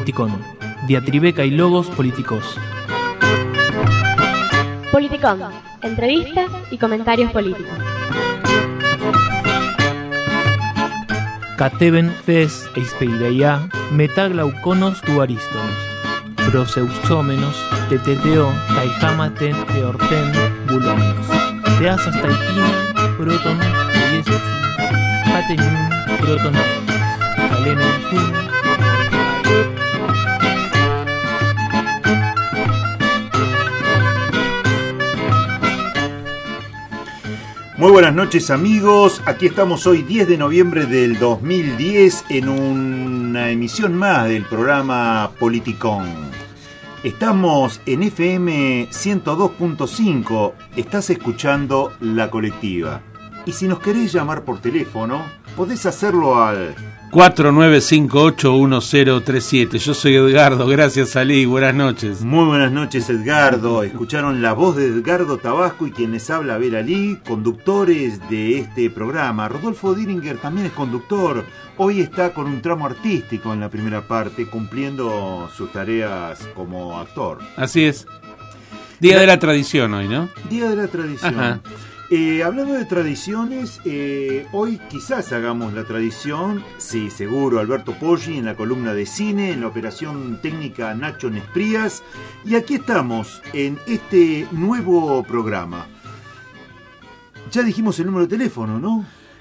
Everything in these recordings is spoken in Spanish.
Politicón. Diatribeca y logos políticos. Politicón. Entrevistas y comentarios políticos. Cateben fes eispeireia metaglauconos duariston. Proseusómenos teteteo taijamaten eorten bulonos. Teasas taipina proton yesus patenum proton alenum cum. Muy buenas noches, amigos, aquí estamos hoy 10 de noviembre del 2010 en una emisión más del programa Politicón. Estamos en FM 102.5, estás escuchando La Colectiva. Y si nos querés llamar por teléfono, podés hacerlo al 49581037. Yo soy Edgardo, gracias Ali, buenas noches. Muy buenas noches, Edgardo. Escucharon la voz de Edgardo Tabasco y quien les habla, Abel Ali, conductores de este programa. Rodolfo Diringer también es conductor. Hoy está con un tramo artístico en la primera parte, cumpliendo sus tareas como actor. Así es. Día de la tradición hoy, ¿no? Día de la tradición. Ajá. Hablando de tradiciones, hoy quizás hagamos la tradición, sí, seguro, Alberto Poggi en la columna de cine, en la operación técnica Nacho Nesprías, y aquí estamos en este nuevo programa. Ya dijimos el número de teléfono, ¿no?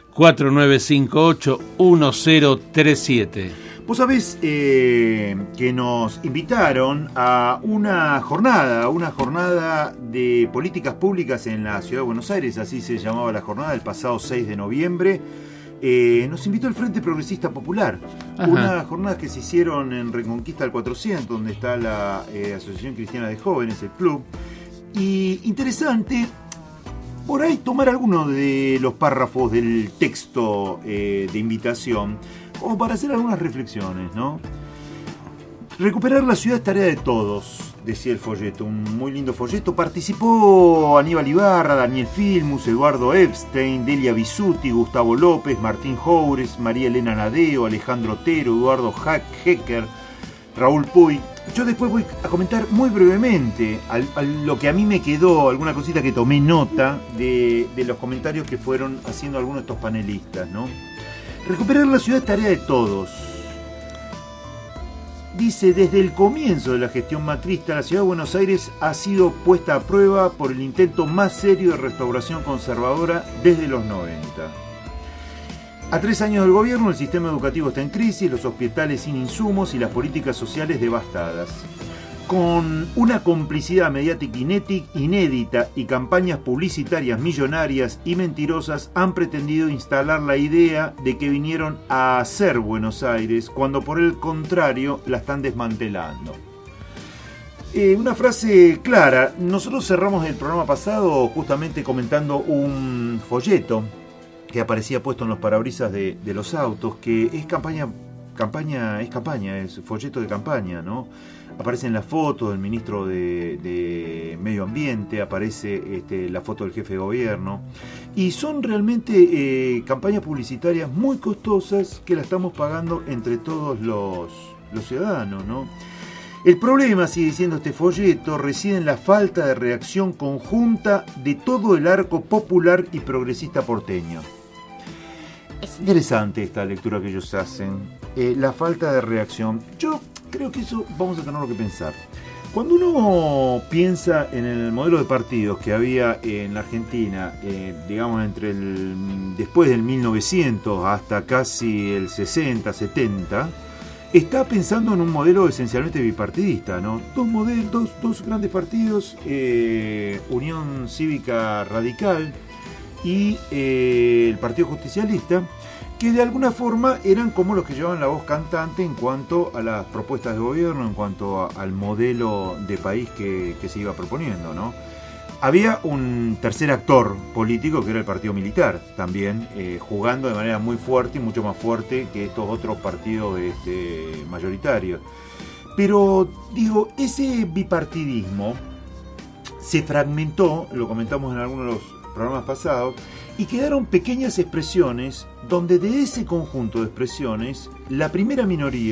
49581037. Vos sabés que nos invitaron a una jornada de políticas públicas en la Ciudad de Buenos Aires, así se llamaba la jornada, el pasado 6 de noviembre. Nos invitó el Frente Progresista Popular. Ajá. Una jornada que se hicieron en Reconquista del 400, donde está la Asociación Cristiana de Jóvenes, el club. Y interesante, por ahí tomar algunos de los párrafos del texto de invitación, como para hacer algunas reflexiones, ¿no? Recuperar la ciudad es tarea de todos, decía el folleto, un muy lindo folleto. Participó Aníbal Ibarra, Daniel Filmus, Eduardo Epstein, Delia Bisuti, Gustavo López, Martín Joures, María Elena Nadeo, Alejandro Otero, Eduardo Hecker, Raúl Puy. Yo después voy a comentar muy brevemente a lo que a mí me quedó, alguna cosita que tomé nota de los comentarios que fueron haciendo algunos de estos panelistas, ¿no? Recuperar la ciudad es tarea de todos. Dice, desde el comienzo de la gestión macrista, la ciudad de Buenos Aires ha sido puesta a prueba por el intento más serio de restauración conservadora desde los 90. A 3 años del gobierno, el sistema educativo está en crisis, los hospitales sin insumos y las políticas sociales devastadas. Con una complicidad mediática inédita y campañas publicitarias millonarias y mentirosas, han pretendido instalar la idea de que vinieron a hacer Buenos Aires, cuando por el contrario la están desmantelando. Una frase clara. Nosotros cerramos el programa pasado justamente comentando un folleto que aparecía puesto en los parabrisas de los autos, que es es folleto de campaña, ¿no? Aparecen las fotos del ministro de Medio Ambiente, aparece la foto del jefe de gobierno, y son realmente campañas publicitarias muy costosas que la estamos pagando entre todos los ciudadanos, ¿no? El problema, sigue diciendo este folleto, reside en la falta de reacción conjunta de todo el arco popular y progresista porteño. Es interesante esta lectura que ellos hacen, la falta de reacción. Yo creo que eso vamos a tener que pensar. Cuando uno piensa en el modelo de partidos que había en la Argentina, digamos después del 1900 hasta casi el 60, 70, está pensando en un modelo esencialmente bipartidista, ¿no? Dos grandes partidos, Unión Cívica Radical y el Partido Justicialista, que de alguna forma eran como los que llevaban la voz cantante en cuanto a las propuestas de gobierno, en cuanto al modelo de país que se iba proponiendo, ¿no? Había un tercer actor político que era el Partido Militar, también jugando de manera muy fuerte y mucho más fuerte que estos otros partidos mayoritarios. Pero, digo, ese bipartidismo se fragmentó, lo comentamos en algunos de los programas pasados, y quedaron pequeñas expresiones donde de ese conjunto de expresiones la primera minoría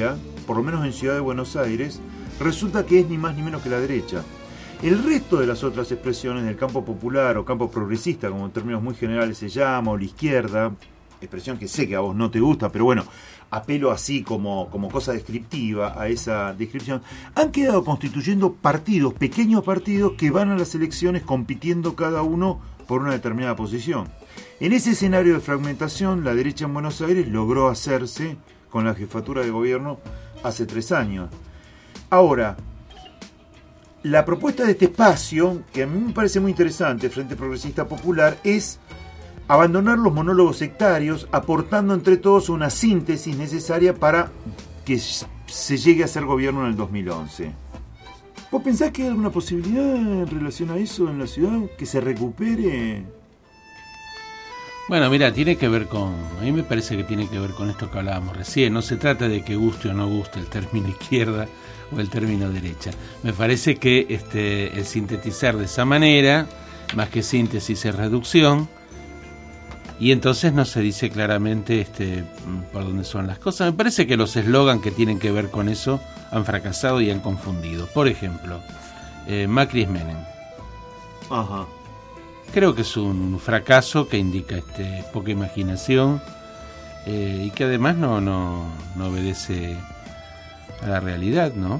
por lo menos en Ciudad de Buenos Aires, resulta que es ni más ni menos que la derecha. El resto de las otras expresiones del campo popular o campo progresista, como en términos muy generales se llama, o la izquierda, expresión que sé que a vos no te gusta, pero bueno, apelo así como cosa descriptiva a esa descripción, han quedado constituyendo partidos, pequeños partidos que van a las elecciones compitiendo cada uno por una determinada posición. En ese escenario de fragmentación, la derecha en Buenos Aires logró hacerse con la jefatura de gobierno hace 3 años. Ahora, la propuesta de este espacio, que a mí me parece muy interesante, Frente Progresista Popular, es abandonar los monólogos sectarios, aportando entre todos una síntesis necesaria para que se llegue a ser gobierno en el 2011. ¿Vos pensás que hay alguna posibilidad en relación a eso en la ciudad? ¿Que se recupere? Bueno, mira, tiene que ver con... A mí me parece que tiene que ver con esto que hablábamos recién. No se trata de que guste o no guste el término izquierda o el término derecha. Me parece que el sintetizar de esa manera, más que síntesis es reducción, y entonces no se dice claramente por dónde son las cosas. Me parece que los eslogan que tienen que ver con eso han fracasado y han confundido. Por ejemplo, Macri es Menem. Ajá. Creo que es un fracaso que indica poca imaginación y que además no obedece a la realidad, ¿no?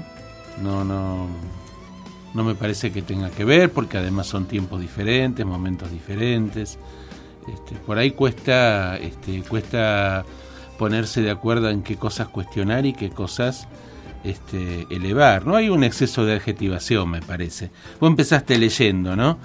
No me parece que tenga que ver, porque además son tiempos diferentes, momentos diferentes. Por ahí cuesta ponerse de acuerdo en qué cosas cuestionar y qué cosas elevar. No hay un exceso de adjetivación, me parece. Vos empezaste leyendo, ¿no?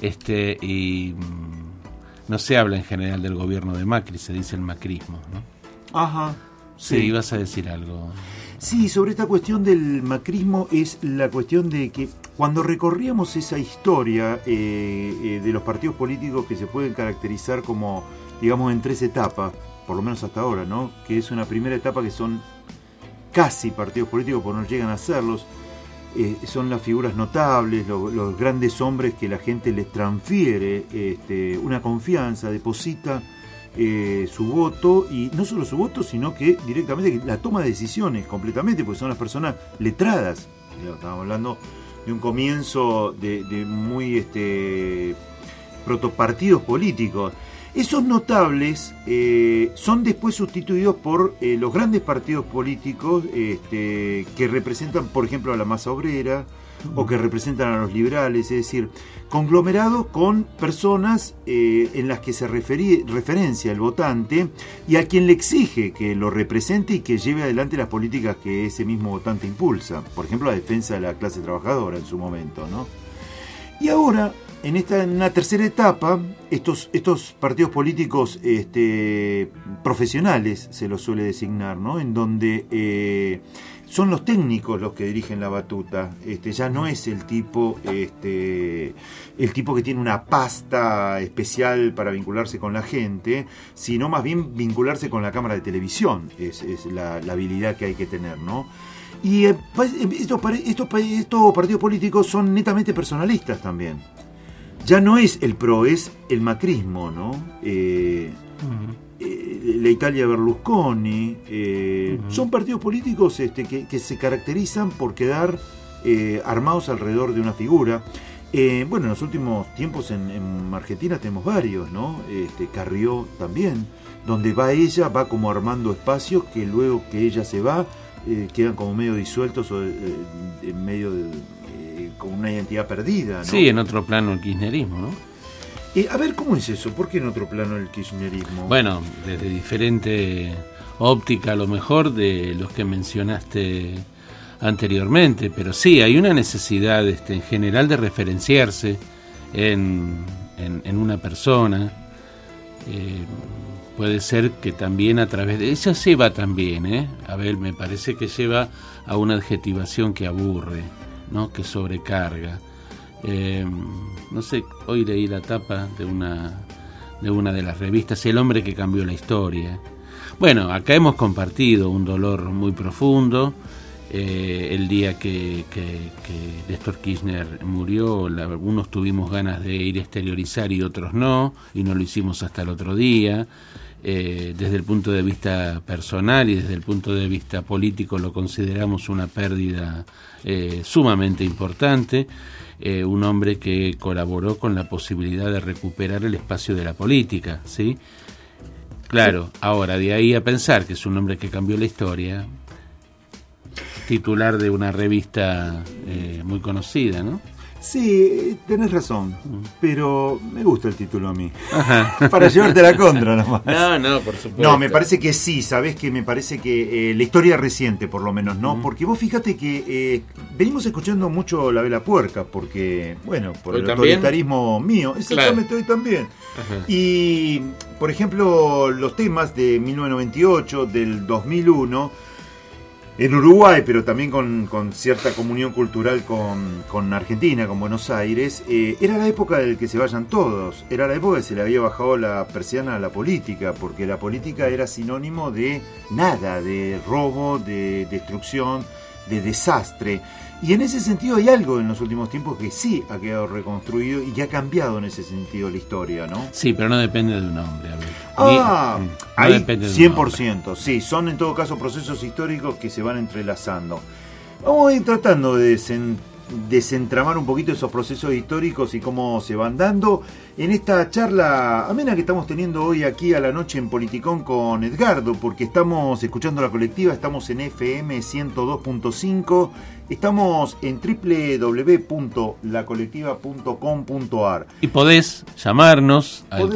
Y no se habla en general del gobierno de Macri, se dice el macrismo, ¿no? Ajá. Sí, ibas a decir algo. Sí, sobre esta cuestión del macrismo es la cuestión de que cuando recorríamos esa historia de los partidos políticos que se pueden caracterizar como, digamos, en 3 etapas, por lo menos hasta ahora, ¿no? Que es una primera etapa que son casi partidos políticos, porque no llegan a serlos, son las figuras notables, los grandes hombres que la gente les transfiere una confianza, deposita su voto, y no solo su voto, sino que directamente la toma de decisiones completamente, porque son las personas letradas. Estamos hablando de un comienzo de muy protopartidos políticos. Esos notables son después sustituidos por los grandes partidos políticos que representan, por ejemplo, a la masa obrera, o que representan a los liberales, es decir, conglomerados con personas en las que se referencia el votante y a quien le exige que lo represente y que lleve adelante las políticas que ese mismo votante impulsa. Por ejemplo, la defensa de la clase trabajadora en su momento, ¿no? Y ahora, en una tercera etapa, estos partidos políticos profesionales, se los suele designar, ¿no? En donde son los técnicos los que dirigen la batuta. Ya no es el tipo que tiene una pasta especial para vincularse con la gente, sino más bien vincularse con la cámara de televisión. Es la habilidad que hay que tener, ¿no? Y estos partidos políticos son netamente personalistas también. Ya no es el PRO, es el macrismo, ¿no? La Italia de Berlusconi, son partidos políticos que se caracterizan por quedar armados alrededor de una figura. Bueno, en los últimos tiempos en Argentina tenemos varios, ¿no? Carrió también, donde va ella, va como armando espacios que luego que ella se va, quedan como medio disueltos o en medio de con una identidad perdida, ¿no? Sí, en otro plano el kirchnerismo, ¿no? A ver, ¿cómo es eso? ¿Por qué en otro plano el kirchnerismo? Bueno, desde diferente óptica a lo mejor de los que mencionaste anteriormente, pero sí, hay una necesidad en general de referenciarse en una persona. Puede ser que también a través de... Ella lleva también, a ver, me parece que lleva a una adjetivación que aburre, ¿no? Que sobrecarga. No sé, hoy leí la tapa de una de las revistas, El hombre que cambió la historia. Bueno, acá hemos compartido un dolor muy profundo, el día que Néstor Kirchner murió, algunos tuvimos ganas de ir a exteriorizar y otros no, y no lo hicimos hasta el otro día. Desde el punto de vista personal y desde el punto de vista político lo consideramos una pérdida sumamente importante. Un hombre que colaboró con la posibilidad de recuperar el espacio de la política, ¿sí? Claro, ahora de ahí a pensar que es un hombre que cambió la historia, titular de una revista muy conocida, ¿no? Sí, tenés razón, pero me gusta el título a mí. Para llevarte la contra nomás. No, por supuesto. No, me parece que sí, ¿sabés? Que me parece que la historia reciente, por lo menos, ¿no? Porque vos fíjate que venimos escuchando mucho La Vela Puerca, porque, bueno, por el autoritarismo mío, exactamente, hoy también. Ajá. Y, por ejemplo, los temas de 1998, del 2001... en Uruguay, pero también con cierta comunión cultural con Argentina, con Buenos Aires, era la época del que se vayan todos, era la época que se le había bajado la persiana a la política, porque la política era sinónimo de nada, de robo, de destrucción, de desastre. Y en ese sentido hay algo en los últimos tiempos que sí ha quedado reconstruido y que ha cambiado en ese sentido la historia, ¿no? Sí, pero no depende de un hombre. A ver. Ahí 100%, sí, son en todo caso procesos históricos que se van entrelazando. Vamos a ir tratando de desentramar un poquito esos procesos históricos y cómo se van dando en esta charla amena que estamos teniendo hoy aquí a la noche en Politicón con Edgardo, porque estamos escuchando La Colectiva, estamos en FM 102.5, estamos en www.lacolectiva.com.ar y podés llamarnos al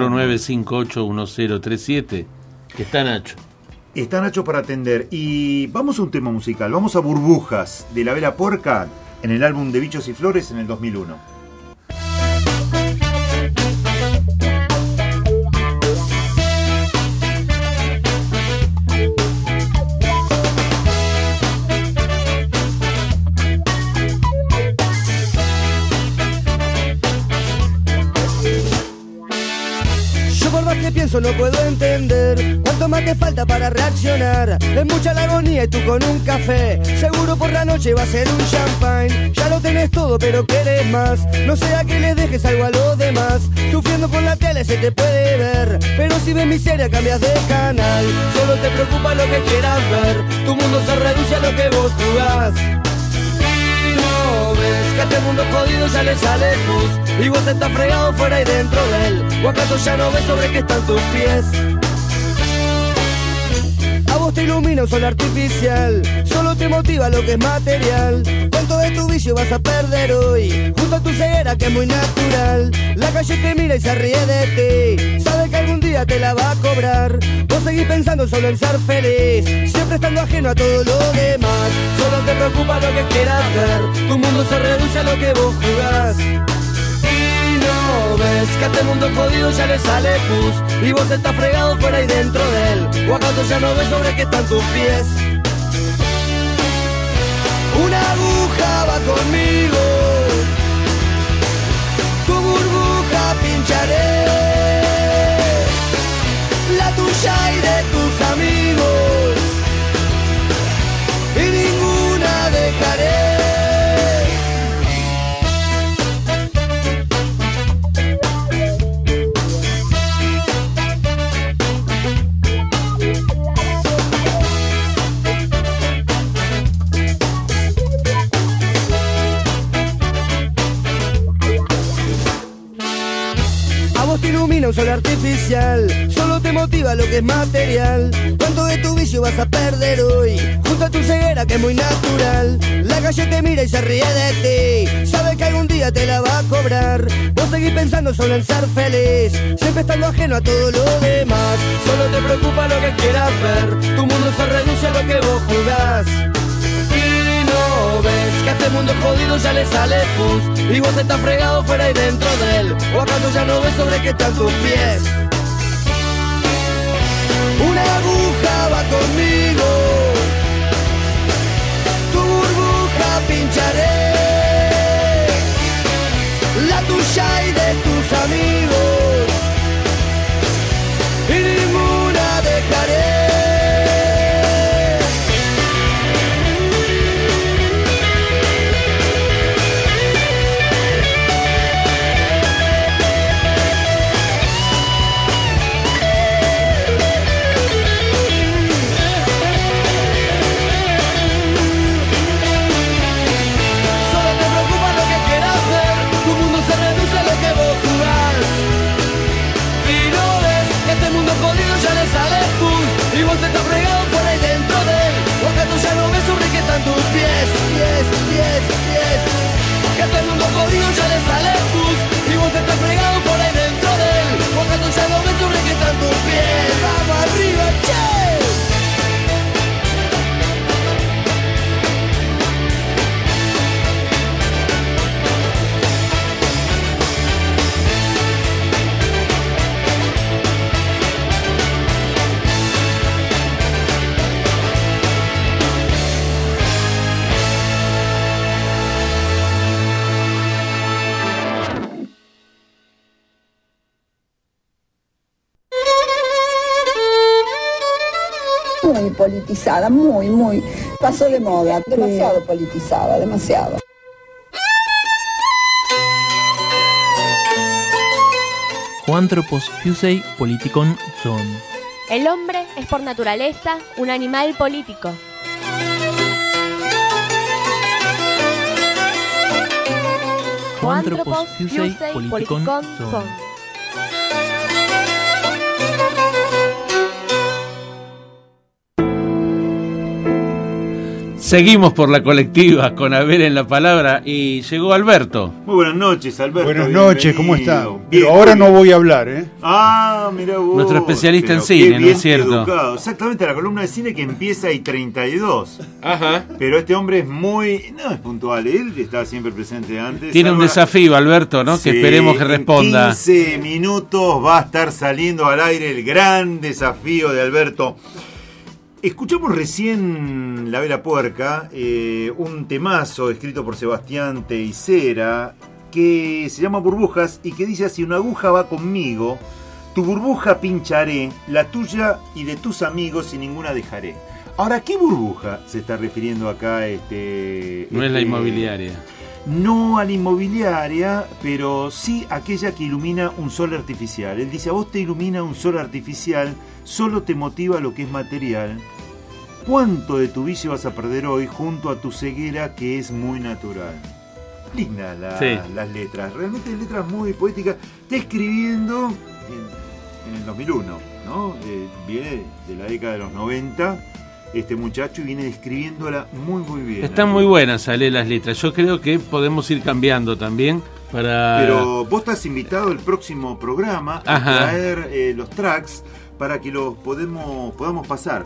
49581037, que está Nacho. Está Nacho para atender. Y vamos a un tema musical, vamos a Burbujas de La Vela Puerca en el álbum de Bichos y Flores en el 2001. Pienso, no puedo entender cuánto más te falta para reaccionar. Es mucha la agonía y tú con un café. Seguro por la noche va a ser un champagne. Ya lo tenés todo pero querés más. No sea que les dejes algo a los demás. Sufriendo con la tele se te puede ver, pero si ves miseria cambias de canal. Solo te preocupa lo que quieras ver. Tu mundo se reduce a lo que vos jugás. No ves que a este mundo jodido ya le sale pus, y vos estás fregado fuera y dentro de él. ¿O acaso ya no ves sobre qué están tus pies? A vos te ilumina un sol artificial, solo te motiva lo que es material. ¿Cuánto de tu vicio vas a perder hoy? Junto a tu ceguera que es muy natural. La calle te mira y se ríe de ti, sabe que algún día te la va a cobrar. Vos seguís pensando solo en ser feliz, siempre estando ajeno a todo lo demás. Solo te preocupa lo que quieras ver, tu mundo se reduce a lo que vos jugás. No ves que a este mundo jodido ya le sale pus, y vos estás fregado fuera y dentro de él. ¿O acaso ya no ves sobre qué están tus pies? Una aguja va conmigo, tu burbuja pincharé, la tuya y de tus amigos, y ninguna dejaré. Un sol artificial, solo te motiva lo que es material. ¿Cuánto de tu vicio vas a perder hoy? Junto a tu ceguera que es muy natural. La calle te mira y se ríe de ti, sabe que algún día te la va a cobrar. Vos seguís pensando solo en ser feliz, siempre estando ajeno a todo lo demás. Solo te preocupa lo que quieras ver, tu mundo se reduce a lo que vos jugás. No ves que a este mundo jodido ya le sale pus, y vos estás fregado fuera y dentro de él. ¿O acaso ya no ves sobre qué están tus pies? Una aguja va conmigo, tu burbuja pincharé, la tuya y de tus amigos, y ninguna dejaré. sale el bus y vos estás fregado por ahí dentro de él, mojando ya no ves sobre que está tu piel. Vamos arriba, che. Muy politizada, muy, pasó de moda, demasiado politizada, demasiado. Hoanthropos fusei politikon son. El hombre es por naturaleza un animal político. Hoanthropos fusei politikon son. Seguimos por la colectiva con Abel en la palabra y llegó Alberto. Muy buenas noches, Alberto. Buenas noches, ¿cómo está? Bien, Pero ahora no voy a hablar, ¿eh? Ah, mira vos. Nuestro especialista en Pero cine, qué ¿no es bien cierto? Educado. Exactamente, la columna de cine que empieza y 32. Ajá. Pero este hombre es muy... No es puntual, él está siempre presente antes. Tiene un Ahora- desafío, Alberto, ¿no? Sí, Que esperemos que responda. En 15 minutos va a estar saliendo al aire el gran desafío de Alberto. Escuchamos recién La Vela Puerca, un temazo escrito por Sebastián Teisera que se llama Burbujas y que dice así: una aguja va conmigo, tu burbuja pincharé, la tuya y de tus amigos y ninguna dejaré. Ahora, ¿a qué burbuja se está refiriendo acá? No es la inmobiliaria. No a la inmobiliaria, pero sí aquella que ilumina un sol artificial. Él dice: a vos te ilumina un sol artificial, solo te motiva lo que es material. ¿Cuánto de tu vicio vas a perder hoy junto a tu ceguera que es muy natural? Linda Sí. las letras, realmente letras muy poéticas. Está escribiendo en el 2001, ¿no? Viene de la década de los 90. Este muchacho y viene describiéndola muy bien. Están muy buenas, Ale, las letras. Yo creo que podemos ir cambiando también para... Pero vos estás invitado el próximo programa a Ajá. traer los tracks para que los podamos pasar.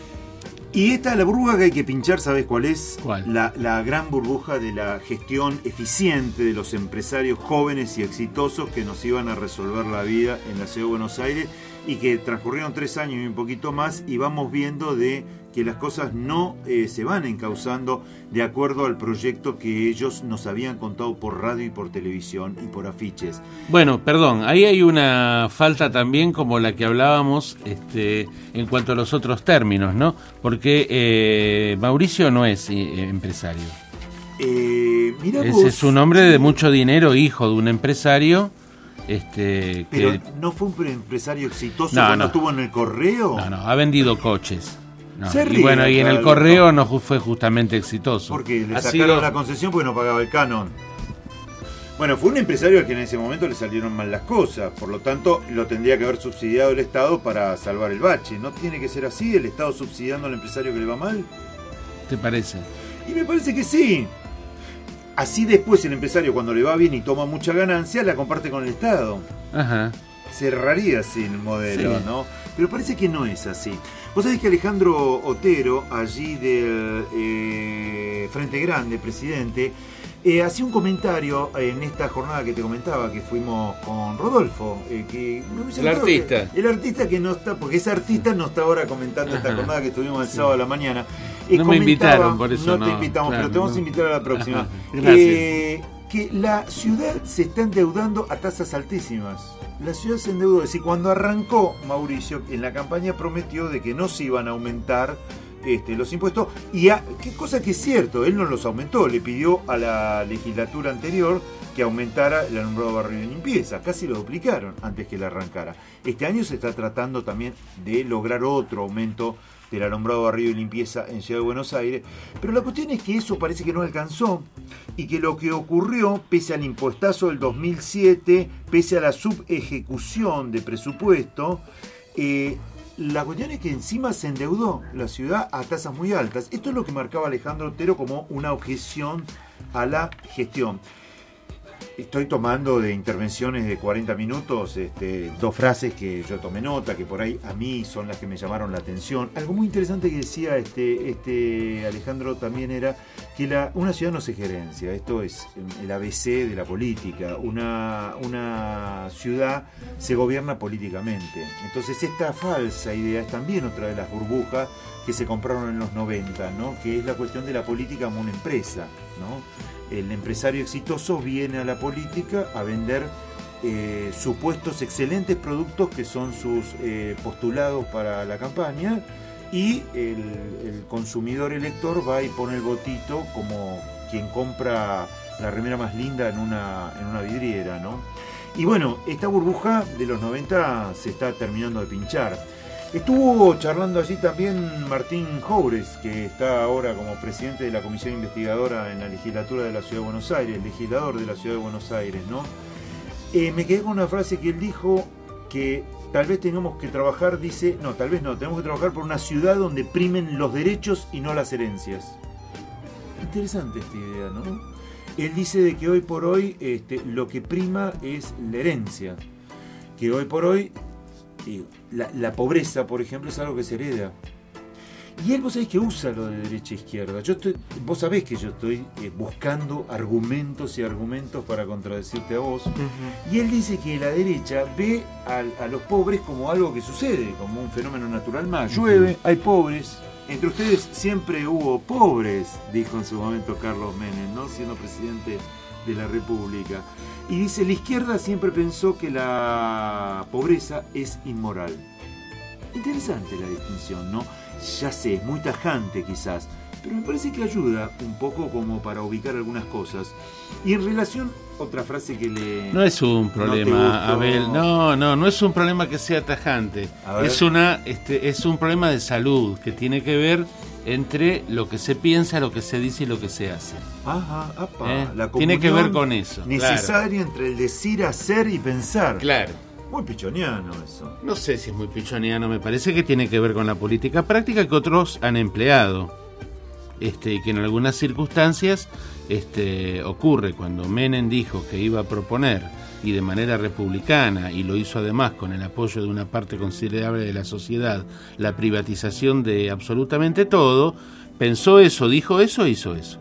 Y esta es la burbuja que hay que pinchar, ¿sabés cuál es? ¿Cuál? La gran burbuja de la gestión eficiente de los empresarios jóvenes y exitosos que nos iban a resolver la vida en la ciudad de Buenos Aires y que transcurrieron 3 años y un poquito más y vamos viendo de que las cosas no se van encauzando de acuerdo al proyecto que ellos nos habían contado por radio y por televisión y por afiches. Bueno, perdón, ahí hay una falta también como la que hablábamos en cuanto a los otros términos, ¿no? Porque Mauricio no es empresario. Mirá Ese vos, es un hombre de mucho dinero, hijo de un empresario. pero Que, ¿no fue un empresario exitoso No, cuando no. estuvo en el correo? no, ha vendido coches. No. Se Y ríe bueno, y en acá, el correo Alberto. no fue justamente exitoso. Porque le Ha sacaron sido- la concesión porque no pagaba el canon. Bueno, fue un empresario al que en ese momento le salieron mal las cosas, por lo tanto lo tendría que haber subsidiado el Estado para salvar el bache. ¿No tiene que ser así, el Estado subsidiando al empresario que le va mal? ¿Te parece? Y me parece que sí. Así después el empresario, cuando le va bien y toma mucha ganancia, la comparte con el Estado. Ajá. Cerraría así el modelo, Sí. ¿no? Pero parece que no es así. Vos sabés que Alejandro Otero, allí del Frente Grande, presidente, hacía un comentario en esta jornada que te comentaba, que fuimos con Rodolfo. Que me hubiese El gustado que- artista. el artista que no está, porque ese artista no está ahora comentando esta Ajá. jornada que estuvimos el sábado a la mañana. No me invitaron, por eso no te no, invitamos, claro, pero te vamos no. a invitar a la próxima. Ajá, gracias. Que la ciudad se está endeudando a tasas altísimas. La ciudad se endeudó. Es decir, cuando arrancó Mauricio, en la campaña prometió de que no se iban a aumentar los impuestos. Qué cosa que es cierto, él no los aumentó. Le pidió a la legislatura anterior que aumentara el alumbrado barrio de limpieza. Casi lo duplicaron antes que le arrancara. Este año se está tratando también de lograr otro aumento del alumbrado barrio y limpieza en Ciudad de Buenos Aires, pero la cuestión es que eso parece que no alcanzó y que lo que ocurrió, pese al impuestazo del 2007, pese a la subejecución de presupuesto, la cuestión es que encima se endeudó la ciudad a tasas muy altas. Esto es lo que marcaba Alejandro Otero como una objeción a la gestión. estoy tomando de intervenciones de 40 minutos 2 frases que yo tomé nota, que por ahí a mí son las que me llamaron la atención. Algo muy interesante que decía Alejandro también era que una ciudad no se gerencia, esto es el ABC de la política, una ciudad se gobierna políticamente. Entonces esta falsa idea es también otra de las burbujas que se compraron en los 90, ¿no? Que es la cuestión de la política como una empresa, ¿no? El empresario exitoso viene a la política a vender supuestos excelentes productos que son sus postulados para la campaña, y el consumidor elector va y pone el votito como quien compra la remera más linda en una vidriera, ¿no? Y bueno, esta burbuja de los 90 se está terminando de pinchar. Estuvo charlando allí también Martín Joures, que está ahora como presidente de la comisión investigadora en la legislatura de la Ciudad de Buenos Aires, legislador de la Ciudad de Buenos Aires, ¿no? Me quedé con una frase que él dijo, que tal vez tengamos que trabajar, dice, no, tal vez no, tenemos que trabajar por una ciudad donde primen los derechos y no las herencias. Interesante esta idea, ¿no? Él dice de que hoy por hoy lo que prima es la herencia, que hoy por hoy la pobreza, por ejemplo, es algo que se hereda. Y él, vos sabés que usa lo de derecha e izquierda. Vos sabés que yo estoy buscando argumentos y argumentos para contradecirte a vos. Uh-huh. Y él dice que la derecha ve a los pobres como algo que sucede, como un fenómeno natural más. Llueve, hay pobres. Entre ustedes siempre hubo pobres, dijo en su momento Carlos Menem, ¿no? Siendo presidente de la República. Y dice, la izquierda siempre pensó que la pobreza es inmoral. Interesante la distinción, ¿no? Ya sé, es muy tajante quizás, pero me parece que ayuda un poco como para ubicar algunas cosas. Y en relación, otra frase que le... No es un problema, Abel, no es un problema que sea tajante. Es un problema de salud que tiene que ver entre lo que se piensa, lo que se dice y lo que se hace. Ajá, la tiene que ver con eso. Necesaria, claro, entre el decir, hacer y pensar. Claro. Muy pichoniano eso. No sé si es muy pichoniano, me parece que tiene que ver con la política práctica que otros han empleado. Que en algunas circunstancias ocurre. Cuando Menem dijo que iba a proponer, y de manera republicana, y lo hizo además con el apoyo de una parte considerable de la sociedad, la privatización de absolutamente todo, pensó eso, dijo eso, hizo eso.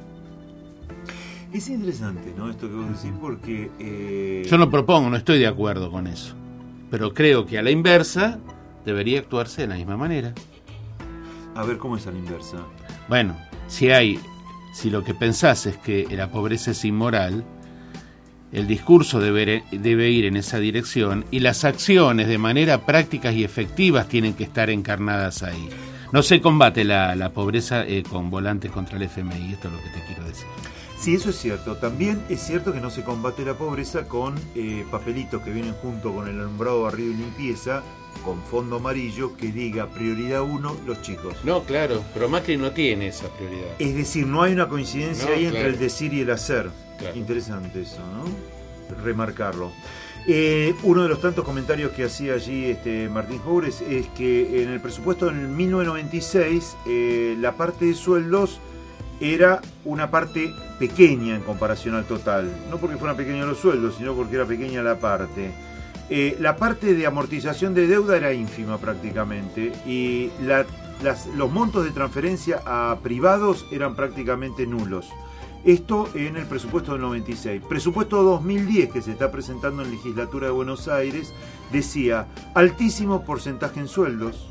Es interesante, ¿no?, esto que vos decís, porque... Yo no propongo, no estoy de acuerdo con eso, pero creo que a la inversa debería actuarse de la misma manera. A ver, ¿cómo es a la inversa? Bueno, si lo que pensás es que la pobreza es inmoral, el discurso debe ir en esa dirección, y las acciones de manera prácticas y efectivas tienen que estar encarnadas ahí. No se combate la pobreza con volantes contra el FMI, esto es lo que te quiero decir. Sí, eso es cierto. También es cierto que no se combate la pobreza con papelitos que vienen junto con el alumbrado, barrido y limpieza, con fondo amarillo, que diga prioridad 1, los chicos. No, claro, pero Macri no tiene esa prioridad. Es decir, no hay una coincidencia ahí entre el decir y el hacer. Claro. Interesante eso, ¿no? Remarcarlo. Uno de los tantos comentarios que hacía allí Martín Joures es que en el presupuesto en 1996 la parte de sueldos era una parte pequeña en comparación al total. No porque fueran pequeños los sueldos, sino porque era pequeña la parte. La parte de amortización de deuda era ínfima prácticamente, y los montos de transferencia a privados eran prácticamente nulos. Esto en el presupuesto del 96. Presupuesto 2010, que se está presentando en Legislatura de Buenos Aires, decía altísimo porcentaje en sueldos.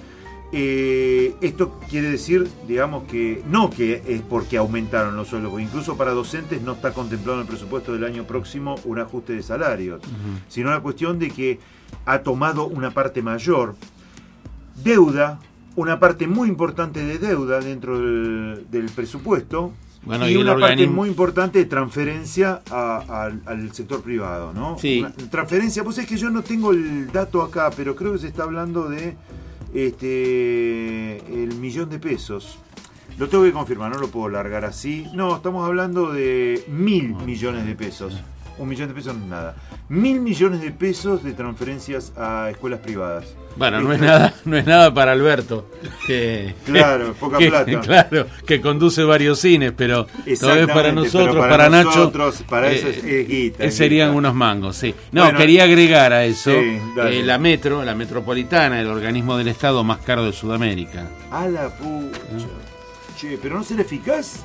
Esto quiere decir, digamos, que no que es porque aumentaron los sueldos, porque incluso para docentes no está contemplado en el presupuesto del año próximo un ajuste de salarios, sino la cuestión de que ha tomado una parte mayor. Deuda, una parte muy importante de deuda dentro del presupuesto. Bueno, y una parte muy importante de transferencia al sector privado, ¿no? Sí. Una transferencia, pues es que yo no tengo el dato acá, pero creo que se está hablando de el millón de pesos. Lo tengo que confirmar, no lo puedo largar así. No, estamos hablando de 1.000 millones de pesos. 1 millón de pesos no es nada. 1.000 millones de pesos de transferencias a escuelas privadas. Bueno, no es nada para Alberto, que claro, poca plata. Claro, que conduce varios cines, pero todavía para nosotros, para Nacho, para eso es guita. Serían unos mangos, sí. No, bueno, quería agregar a eso la Metropolitana, el organismo del Estado más caro de Sudamérica. A la pucha. Che, pero no será eficaz.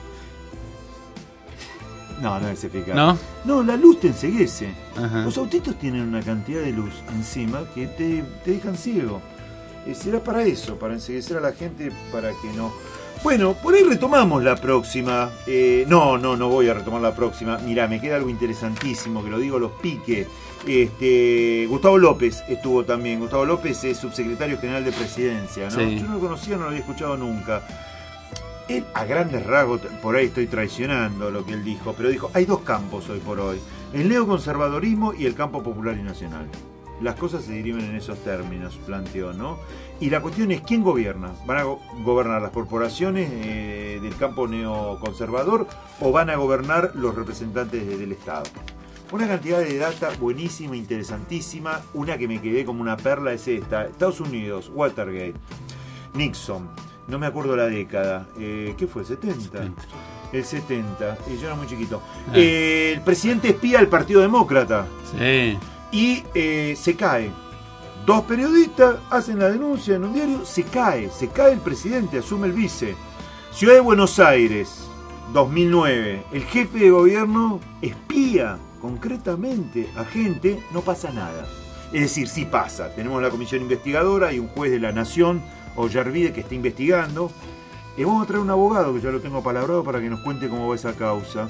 No es eficaz. No, la luz te enceguece. Ajá. Los autitos tienen una cantidad de luz encima que te dejan ciego. Será para eso, para enceguecer a la gente, para que no... Bueno, por ahí retomamos la próxima. No voy a retomar la próxima. Mirá, me queda algo interesantísimo, que lo digo a los piques. Gustavo López estuvo también. Gustavo López es subsecretario general de Presidencia, ¿no? Sí. Yo no lo conocía, no lo había escuchado nunca. Él, a grandes rasgos, por ahí estoy traicionando lo que él dijo, pero dijo, hay dos campos hoy por hoy, el neoconservadorismo y el campo popular y nacional. Las cosas se dirimen en esos términos, planteó, ¿no? Y la cuestión es, ¿quién gobierna? ¿Van a gobernar las corporaciones del campo neoconservador o van a gobernar los representantes del Estado? Una cantidad de data buenísima, interesantísima. Una que me quedé como una perla es esta. Estados Unidos, Watergate, Nixon. No me acuerdo la década. ¿Qué fue? ¿70? El 70. Yo era muy chiquito. El presidente espía al Partido Demócrata. Sí. Y se cae. 2 periodistas hacen la denuncia en un diario. Se cae el presidente, asume el vice. Ciudad de Buenos Aires, 2009. El jefe de gobierno espía concretamente a gente. No pasa nada. Es decir, sí pasa. Tenemos la comisión investigadora y un juez de la Nación, Ollarvide, que está investigando. Vamos a traer un abogado, que ya lo tengo palabrado, para que nos cuente cómo va esa causa.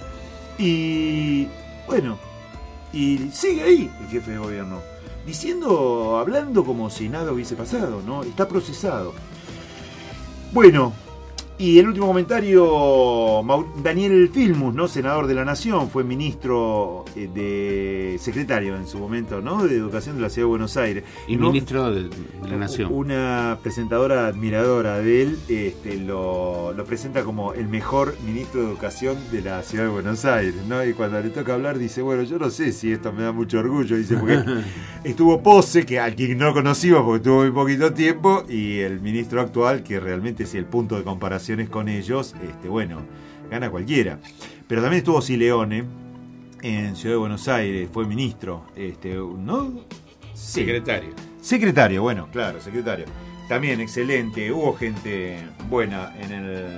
Y bueno, y sigue ahí el jefe de gobierno, hablando como si nada hubiese pasado, ¿no? Está procesado. Bueno, y el último comentario, Daniel Filmus, ¿no? Senador de la Nación, fue ministro secretario en su momento, ¿no? De Educación de la Ciudad de Buenos Aires. Y ¿no? Ministro de la Nación. Una presentadora admiradora de él lo presenta como el mejor ministro de Educación de la Ciudad de Buenos Aires, ¿no? Y cuando le toca hablar dice, bueno, yo no sé si esto me da mucho orgullo, dice, porque estuvo Pose, que al quien no conocimos porque tuvo muy poquito tiempo, y el ministro actual, que realmente es el punto de comparación con ellos, bueno, gana cualquiera. Pero también estuvo Sileone en Ciudad de Buenos Aires, fue ministro, ¿no? Sí. Secretario, bueno, claro, secretario. También excelente, hubo gente buena en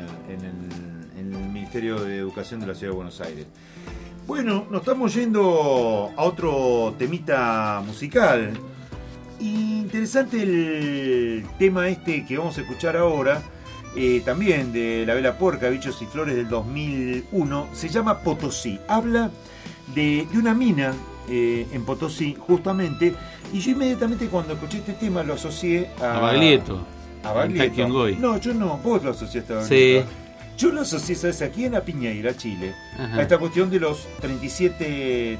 el Ministerio de Educación de la Ciudad de Buenos Aires. Bueno, nos estamos yendo a otro temita musical. Interesante el tema que vamos a escuchar ahora. También de La Vela Puerca, Bichos y Flores del 2001, se llama Potosí. Habla de una mina en Potosí, justamente, y yo inmediatamente cuando escuché este tema lo asocié a Baglietto. A Baglietto. No, yo no, vos lo asociaste a Baglietto. Sí. Yo lo asocié, ¿sabes a quién? A Piñeira, Chile. Ajá. A esta cuestión de los 33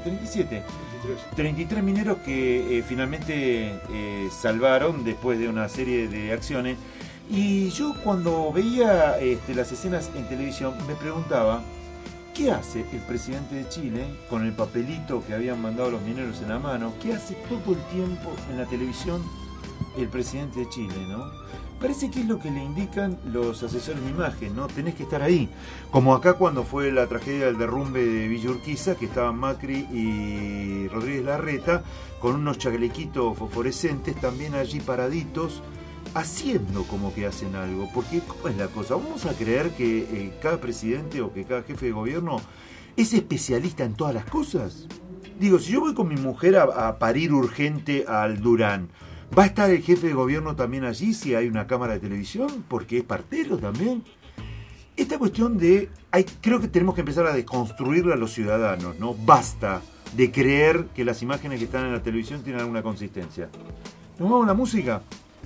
mineros que finalmente salvaron después de una serie de acciones. Y yo cuando veía las escenas en televisión me preguntaba, ¿qué hace el presidente de Chile con el papelito que habían mandado los mineros en la mano? ¿Qué hace todo el tiempo en la televisión el presidente de Chile, no? Parece que es lo que le indican los asesores de imagen, ¿no? Tenés que estar ahí. Como acá cuando fue la tragedia del derrumbe de Villa Urquiza, que estaban Macri y Rodríguez Larreta con unos chalequitos fosforescentes también allí paraditos, haciendo como que hacen algo. Porque ¿cómo es la cosa? ¿Vamos a creer que cada presidente o que cada jefe de gobierno es especialista en todas las cosas? Digo, si yo voy con mi mujer a parir urgente al Durán, ¿va a estar el jefe de gobierno también allí si hay una cámara de televisión? Porque es partero también. Esta cuestión creo que tenemos que empezar a desconstruirla a los ciudadanos, ¿no? Basta de creer que las imágenes que están en la televisión tienen alguna consistencia. ¿Nos vamos a la música?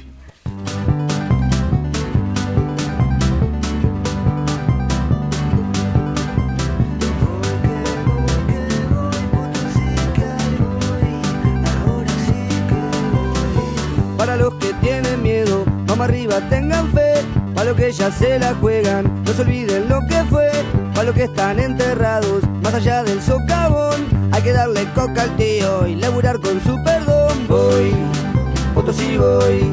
Para los que tienen miedo, vamos arriba, tengan fe. Para los que ya se la juegan, no se olviden lo que fue. Para los que están enterrados, más allá del socavón, hay que que darle coca al tío y laburar con su perdón. Voy, Potosí voy,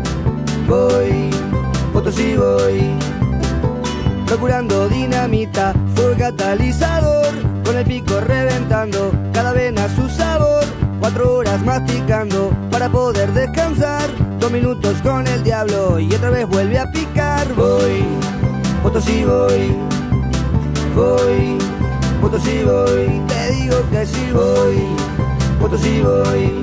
Potosí voy, procurando dinamita, fuego catalizador, con el pico reventando cada vena su sabor. 4 horas masticando para poder descansar, 2 minutos con el diablo y otra vez vuelve a picar. Voy, Potosí voy, Potosí voy, te digo que sí voy, Potosí voy,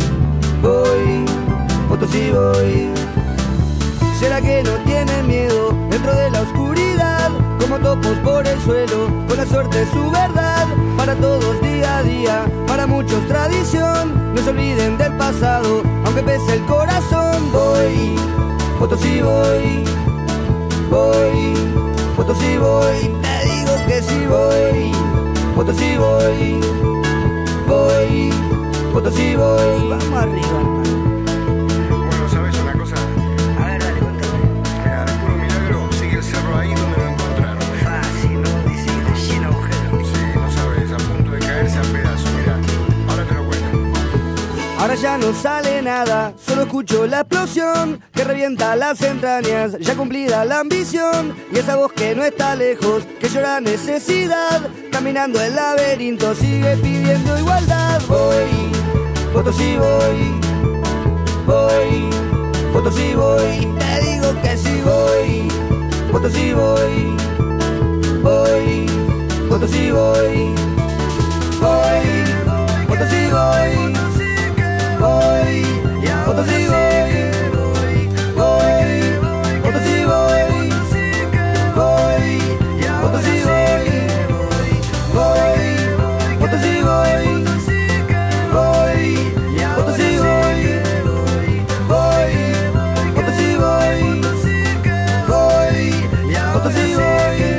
Potosí voy. ¿Será que no tiene miedo dentro de la oscuridad? Como topos por el suelo, con la suerte su verdad. Para todos día a día, para muchos tradición. No se olviden del pasado, aunque pese el corazón. Voy, Potosí voy, Potosí voy, te digo que sí voy, Potosí voy, Potosí voy. Vamos arriba, hermano. Bueno, ¿sabes una cosa? A ver, dale, cuéntame. Mira, de puro milagro sigue el cerro ahí donde lo encontraron. Fácil, ¿no? Dice que está lleno de agujeros. Sí, no sabes, a punto de caerse a pedazos. Mira, ahora te lo cuento. Ahora ya no sale nada, solo escucho la explosión que revienta las entrañas, ya cumplida la ambición. Y esa voz que no está lejos, que llora necesidad, caminando el laberinto sigue pidiendo igualdad. Voy, Potosí voy, Potosí voy, te digo que sí voy, Potosí voy, Potosí voy, Potosí voy. Voy, Potosí voy, Potosí voy, Potosí voy, Potosí voy, Potosí voy, Potosí voy, Potosí voy.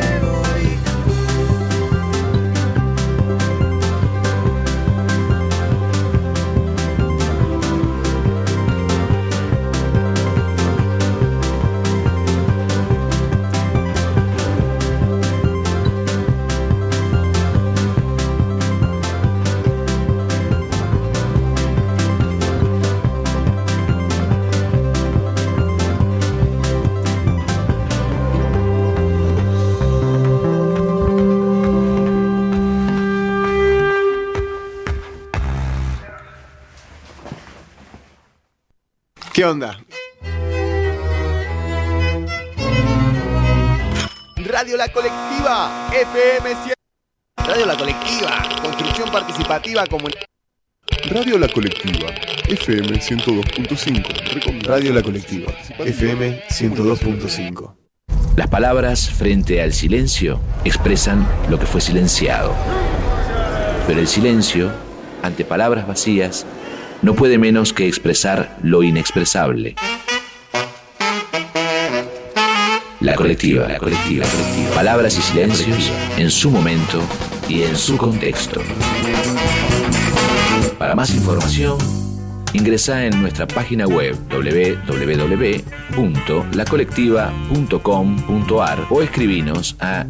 ¿Qué onda? Radio La Colectiva, FM 100. Radio La Colectiva, construcción participativa comunitaria. Radio La Colectiva, FM 102.5. Radio La Colectiva, FM 102.5. Las palabras frente al silencio expresan lo que fue silenciado. Pero el silencio, ante palabras vacías, no puede menos que expresar lo inexpresable. La colectiva, la colectiva, la colectiva. Palabras y silencios en su momento y en su contexto. Para más información, ingresá en nuestra página web www.lacolectiva.com.ar o escribinos a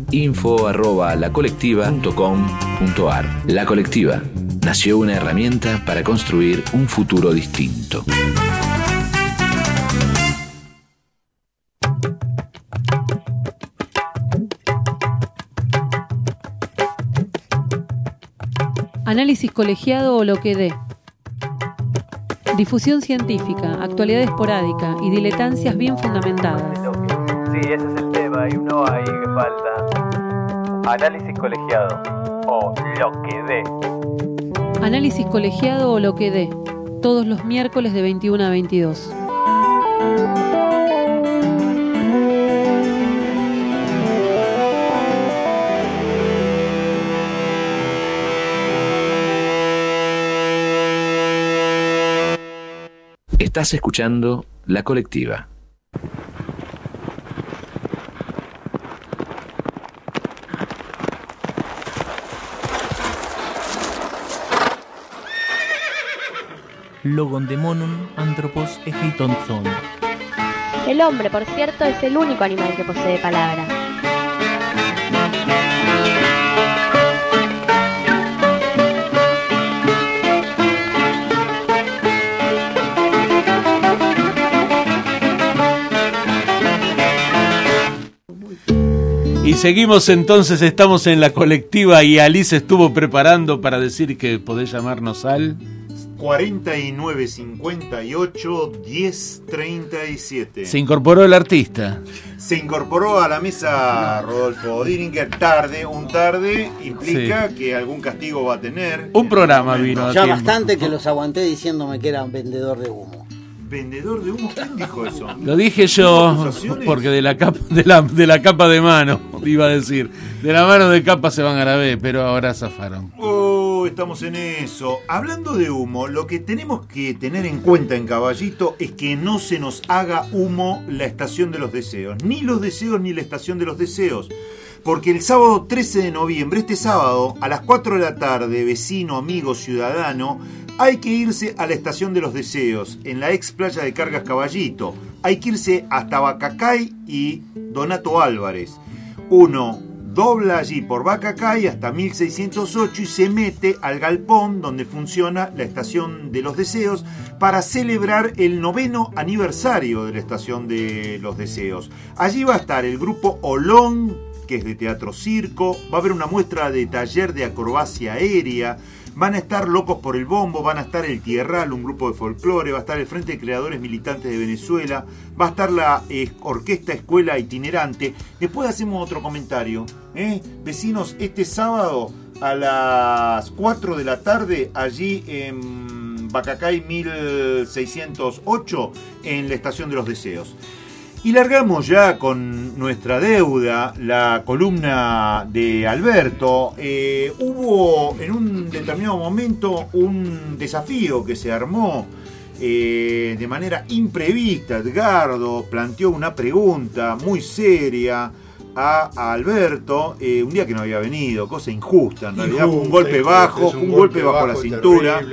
info@lacolectiva.com.ar. La Colectiva nació una herramienta para construir un futuro distinto. Análisis colegiado o lo que dé. Difusión científica, actualidad esporádica y diletancias bien fundamentadas. Sí, ese es el tema, y uno ahí que falta. Análisis colegiado o lo que dé. Análisis colegiado o lo que dé. Todos los miércoles de 21 a 22. Estás escuchando La Colectiva. Logondemonum anthropos ejeiton son. El hombre, por cierto, es el único animal que posee palabra. seguimos entonces, estamos en la colectiva y Alice estuvo preparando para decir que podés llamarnos al 4958-1037. Se incorporó el artista. Se incorporó a la mesa Rodolfo Diringer tarde. Un tarde implica que algún castigo va a tener. Un programa vino a ya tiempo. bastante que los aguanté diciéndome que era un vendedor de humo. ¿Vendedor de humo? ¿Quién dijo eso? Lo dije yo porque de la capa de mano, iba a decir. De la mano de capa se van a la B, pero ahora zafaron. Oh, estamos en eso. Hablando de humo, lo que tenemos que tener en cuenta en Caballito es que no se nos haga humo la estación de los deseos. Ni los deseos ni la estación de los deseos. Porque el sábado 13 de noviembre, este sábado, a las 4 de la tarde, vecino, amigo, ciudadano, hay que irse a la estación de los deseos, en la ex playa de Cargas Caballito. Hay que irse hasta Bacacay y Donato Álvarez. Uno dobla allí por Bacacay hasta 1608 y se mete al galpón donde funciona la estación de los deseos para celebrar el 9º aniversario de la estación de los deseos. Allí va a estar el grupo Olón, que es de teatro circo, va a haber una muestra de taller de acrobacia aérea, van a estar Locos por el Bombo, van a estar El Tierral, un grupo de folclore, va a estar el Frente de Creadores Militantes de Venezuela, va a estar la Orquesta Escuela Itinerante. Después hacemos otro comentario. Vecinos, este sábado a las 4 de la tarde, allí en Bacacay 1608, en la Estación de los Deseos. Y largamos ya con nuestra deuda, la columna de Alberto. Hubo en un determinado momento un desafío que se armó de manera imprevista. Edgardo planteó una pregunta muy seria a Alberto, un día que no había venido, cosa injusta en realidad, fue un golpe bajo, fue un golpe bajo la cintura.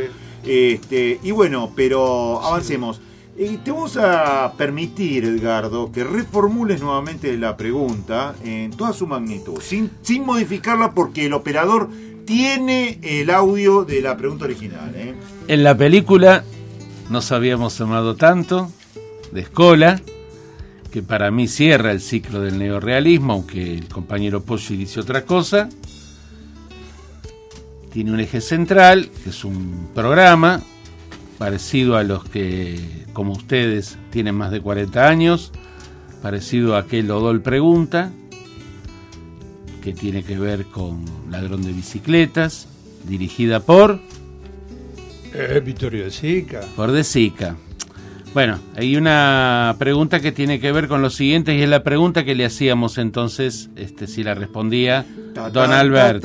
Y bueno, pero avancemos. Te vamos a permitir, Edgardo, que reformules nuevamente la pregunta en toda su magnitud, sin modificarla, porque el operador tiene el audio de la pregunta original. En la película Nos habíamos amado tanto, de Scola, que para mí cierra el ciclo del neorrealismo, aunque el compañero Poggi dice otra cosa. Tiene un eje central, que es un programa parecido a los que, como ustedes, tienen más de 40 años, parecido a aquel Odol Pregunta, que tiene que ver con Ladrón de Bicicletas, dirigida por... Vittorio De Sica. Por De Sica. Bueno, hay una pregunta que tiene que ver con lo siguiente, y es la pregunta que le hacíamos entonces, si la respondía don Alberto.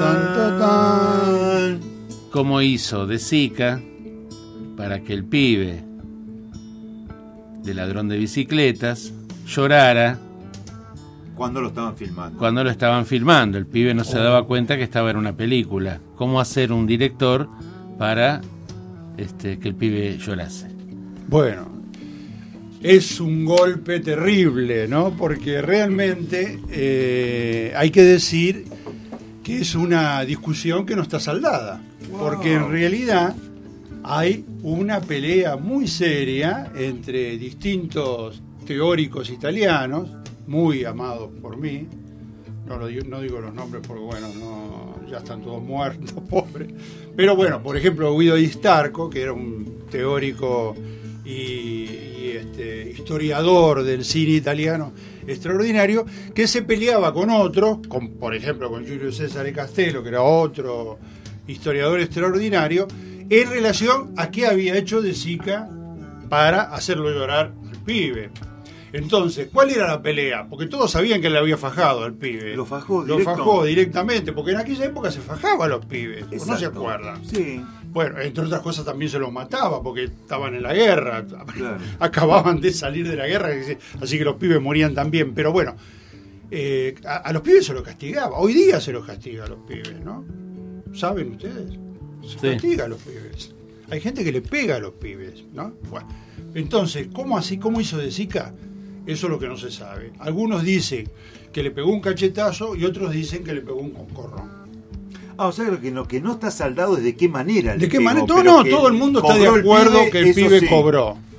¿Cómo hizo De Sica para que el pibe de Ladrón de Bicicletas llorara cuando lo estaban filmando? Cuando lo estaban filmando, el pibe no se daba cuenta que estaba en una película. ¿Cómo hacer un director para que el pibe llorase? Bueno, es un golpe terrible, ¿no? Porque realmente hay que decir que es una discusión que no está saldada. Wow. Porque en realidad hay una pelea muy seria entre distintos teóricos italianos, muy amados por mí. No digo los nombres porque, bueno, ya están todos muertos, pobres. Pero bueno, por ejemplo, Guido di Starco, que era un teórico y historiador del cine italiano extraordinario, que se peleaba con otros, por ejemplo con Giulio Cesare Castello, que era otro historiador extraordinario, en relación a qué había hecho De Sica para hacerlo llorar al pibe. Entonces, ¿cuál era la pelea? Porque todos sabían que le había fajado al pibe. Lo fajó directamente, porque en aquella época se fajaba a los pibes. ¿No se acuerdan? Sí. Bueno, entre otras cosas también se los mataba porque estaban en la guerra. Claro. Acababan de salir de la guerra, así que los pibes morían también. Pero bueno, a los pibes se los castigaba. Hoy día se los castiga a los pibes, ¿no? ¿Saben ustedes? Se castiga a los pibes. Hay gente que le pega a los pibes, ¿no? Bueno, entonces, ¿cómo hizo De Sica? Eso es lo que no se sabe. Algunos dicen que le pegó un cachetazo y otros dicen que le pegó un coscorrón. O sea, lo que no está saldado es de qué manera. ¿De qué manera? Todo el mundo está de acuerdo que el pibe cobró.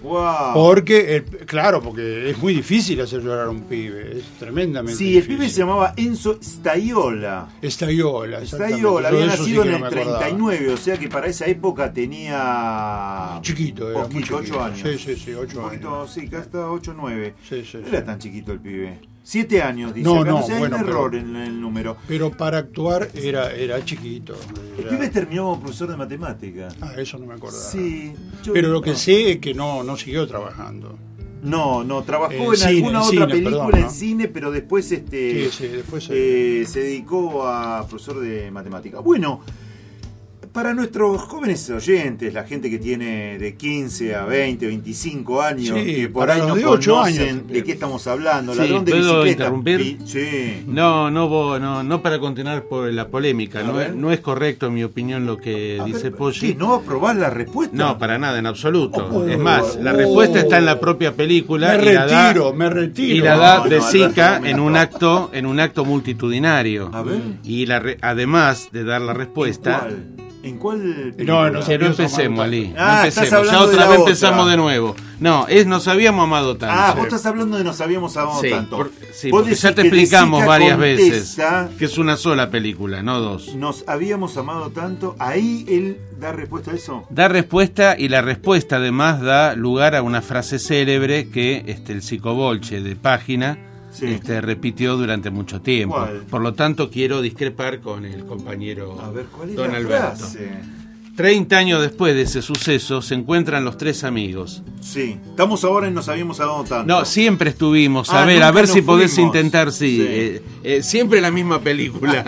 Wow. Porque, claro, porque es muy difícil hacer llorar a un pibe, es tremendamente Sí, difícil. el pibe se llamaba Enzo Staiola. Staiola, Había Eso sí nacido que en no el me acordaba. 39, o sea que para esa época tenía... Chiquito, era muy poquito, chiquito. 8 años. Sí, 8 años. Sí, hasta 8 o 9. Sí. No era tan chiquito el pibe. 7 años, dice. No, acá. no, O sea, hay bueno, un error pero- en el número. Pero para actuar era chiquito. El pibe terminó como profesor de matemática. Eso no me acordaba. Sí. Pero lo que sé es que no siguió trabajando. No, trabajó En en cine, alguna en otra cine, película perdón, ¿no? en cine, pero después Sí, después se dedicó a profesor de matemática. Bueno, para nuestros jóvenes oyentes, la gente que tiene de 15 a 20, 25 años, Sí, que por para ahí los no de 8 conocen años. de qué estamos hablando, Sí, ladrón de ¿puedo bicicleta. interrumpir? Sí. No para continuar por la polémica. A No ver. no es correcto, en mi opinión, lo que dice Poggi. ¿Qué, ¿No aprobás la respuesta? No, para nada, en absoluto. Oh, es más, la oh. respuesta está en la propia película. Me y la da- retiro. Y la da No, de no, Sica Alberto, en un acto multitudinario. A ver. Y además de dar la respuesta. ¿En cuál? No, Pero empecemos, Ali. Ah, no estás empecemos. Ya hablando de otra la vez otra. empezamos de nuevo. No, nos habíamos amado tanto. Ah, vos estás hablando de nos habíamos amado Sí, tanto. sí, Vos porque ya decís te que de explicamos Sica varias contesta, veces que es una sola película, no dos. Nos habíamos amado tanto. Ahí él da respuesta a eso. Da respuesta y la respuesta además da lugar a una frase célebre que el psicobolche de Página repitió durante mucho tiempo. ¿Cuál? Por lo tanto, quiero discrepar con el compañero A ver, ¿cuál es Don la Alberto. frase? 30 años después de ese suceso se encuentran los tres amigos. Sí, estamos ahora en nos habíamos amado tanto. No, siempre estuvimos. Ah, A ver nunca si nos podés fuimos. intentar, sí. Sí. Siempre la misma película.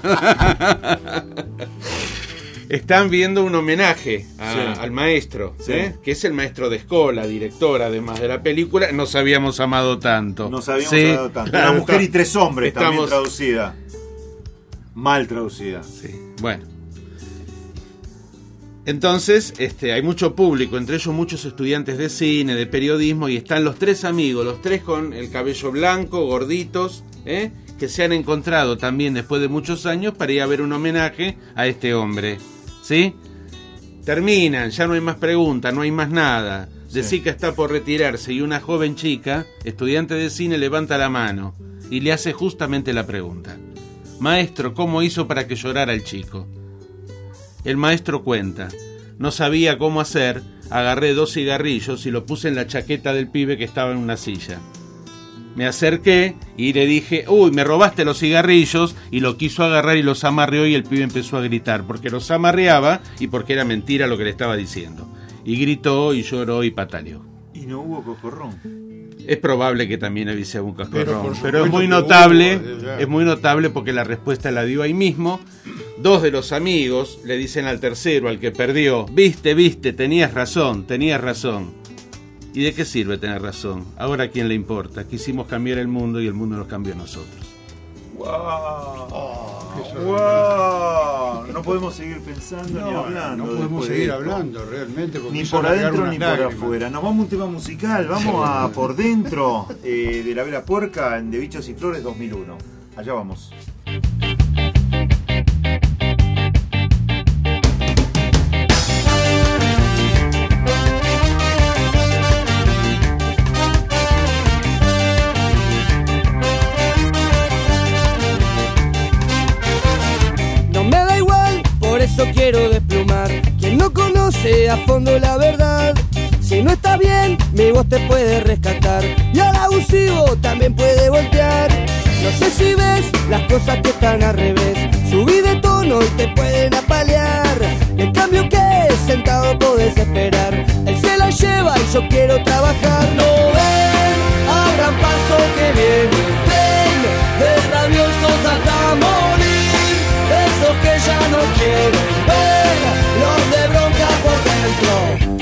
Están viendo un homenaje al maestro, Sí. que es el maestro de Escola, director además de la película. Nos habíamos amado tanto. Nos habíamos Sí, amado tanto. claro, Una mujer y tres hombres también estamos- traducida. Mal traducida. Sí, bueno. Entonces, hay mucho público, entre ellos muchos estudiantes de cine, de periodismo, y están los tres amigos, los tres con el cabello blanco, gorditos, que se han encontrado también después de muchos años para ir a ver un homenaje a este hombre, ¿sí? Terminan, ya no hay más preguntas, no hay más nada. De Sica está por retirarse y una joven chica, estudiante de cine, levanta la mano y le hace justamente la pregunta: maestro, ¿cómo hizo para que llorara el chico? El maestro cuenta: no sabía cómo hacer, agarré 2 cigarrillos y lo puse en la chaqueta del pibe que estaba en una silla. Me acerqué y le dije: uy, me robaste los cigarrillos, y lo quiso agarrar y los amarreó, y el pibe empezó a gritar porque los amarreaba y porque era mentira lo que le estaba diciendo. Y gritó y lloró y pataleó. Y no hubo cocorrón. Es probable que también hubiese un Pero cascorrón, por pero es supuesto muy que notable, hubo, ya. es muy notable porque la respuesta la dio ahí mismo. 2 de los amigos le dicen al tercero, al que perdió: viste, tenías razón. ¿Y de qué sirve tener razón? Ahora, ¿a quién le importa? Quisimos cambiar el mundo y el mundo nos cambió a nosotros. ¡Wow! No podemos seguir pensando ni hablando. No podemos después de seguir esto. hablando realmente. porque Ni empiezan por a caer adentro unas ni por lágrimas. afuera. Nos vamos a un tema musical. Vamos a por dentro de La Vela Puerca en De Bichos y Flores 2001. Allá vamos. No me da igual, por eso quiero desplumar. Quien no conoce a fondo la verdad, si no está bien, mi voz te puede rescatar. Y al abusivo también puede voltear. No sé si ves las cosas que están al revés. Subí de tono y te pueden apalear. Y en cambio que sentado podés esperar. Él se la lleva y yo quiero trabajar. No ven, abran paso que viene el tren de rabiosos hasta morir. Esos que ya no quieren ver los de bronca por dentro.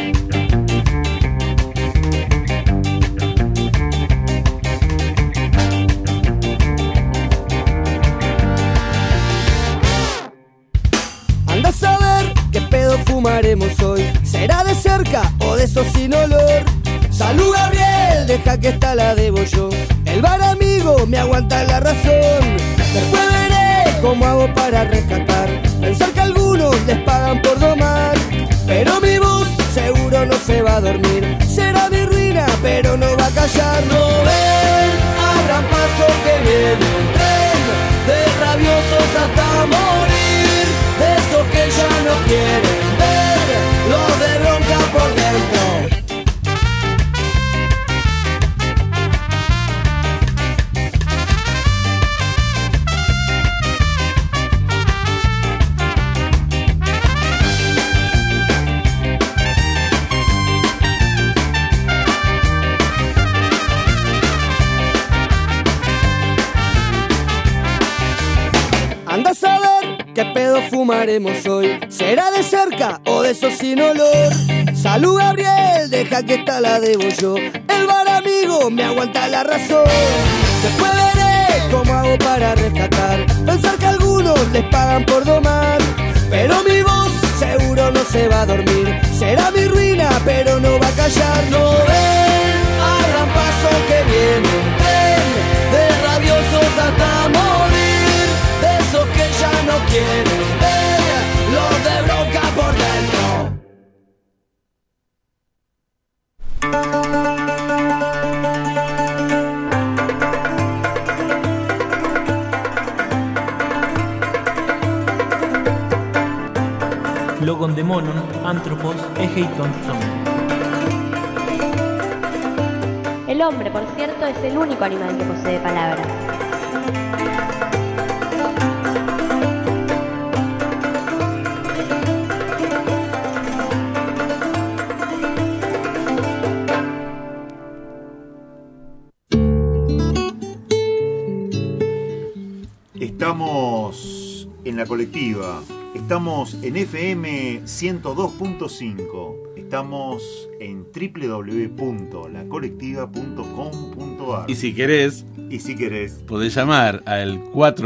Anda a saber qué pedo fumaremos hoy. ¿Será de cerca o de esos sin olor? Salud Gabriel, deja que esta la debo yo. El bar amigo me aguanta la razón. Después veré cómo hago para rescatar. Pensar que algunos les pagan por domar, pero mi voz seguro no se va a dormir. Será mi callar. No ven, abran paso que viene un tren de rabiosos hasta morir, de esos que ya no quieren ver los de bronca por dentro. Anda a saber qué pedo fumaremos hoy. ¿Será de cerca o de esos sin olor? Salud Gabriel, deja que esta la debo yo. El bar amigo me aguanta la razón. Después veré cómo hago para rescatar. Pensar que algunos les pagan por domar, pero mi voz seguro no se va a dormir. Será mi ruina, pero no va a callar. No ven, abran paso que viene un tren de rabiosos hasta morir, de esos que ya no quieren ver los de bronca por dentro. Logon demonon, anthropos, ejeiton son. El hombre, por cierto, es el único animal que posee palabra. Estamos en la colectiva, estamos en FM 102.5, estamos en www.lacolectiva.com.ar. Y si querés, podés llamar al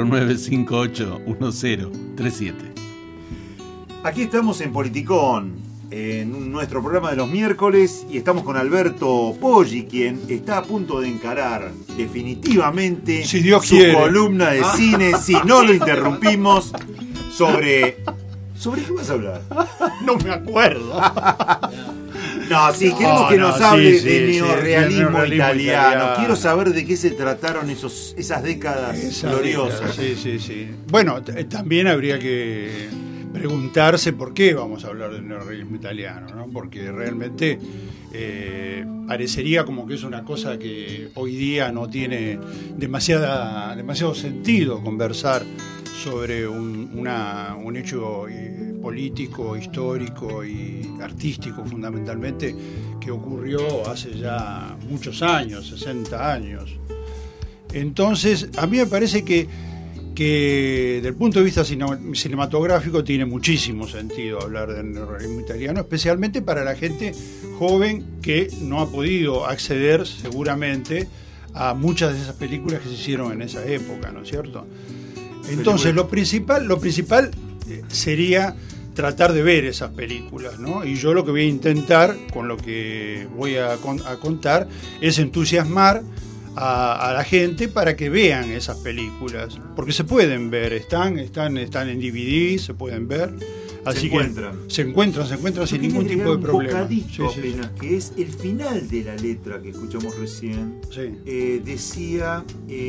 4958-1037. Aquí estamos en Politicón, en nuestro programa de los miércoles, y estamos con Alberto Poggi, quien está a punto de encarar definitivamente si Dios su quiere. columna de cine, si no lo interrumpimos, ¿Sobre qué vas a hablar? No me acuerdo. No, sí, queremos que nos hable sí, de neorrealismo italiano. Quiero italiano. saber de qué se trataron esas décadas gloriosas. Sí. Bueno, también habría que preguntarse por qué vamos a hablar del neorrealismo italiano, ¿no? Porque realmente parecería como que es una cosa que hoy día no tiene demasiado sentido conversar sobre un hecho político, histórico y artístico fundamentalmente que ocurrió hace ya muchos años, 60 años. Entonces, a mí me parece que desde el punto de vista cinematográfico tiene muchísimo sentido hablar del neorrealismo italiano, especialmente para la gente joven que no ha podido acceder seguramente a muchas de esas películas que se hicieron en esa época, ¿no es cierto? Entonces, lo principal sería tratar de ver esas películas, ¿no? Y yo lo que voy a intentar, con lo que voy a contar, es entusiasmar a la gente para que vean esas películas, porque se pueden ver, están en DVD, se pueden ver. Así se encuentran sin ningún tipo de problema. Bocadito apenas, que es el final de la letra que escuchamos recién. Decía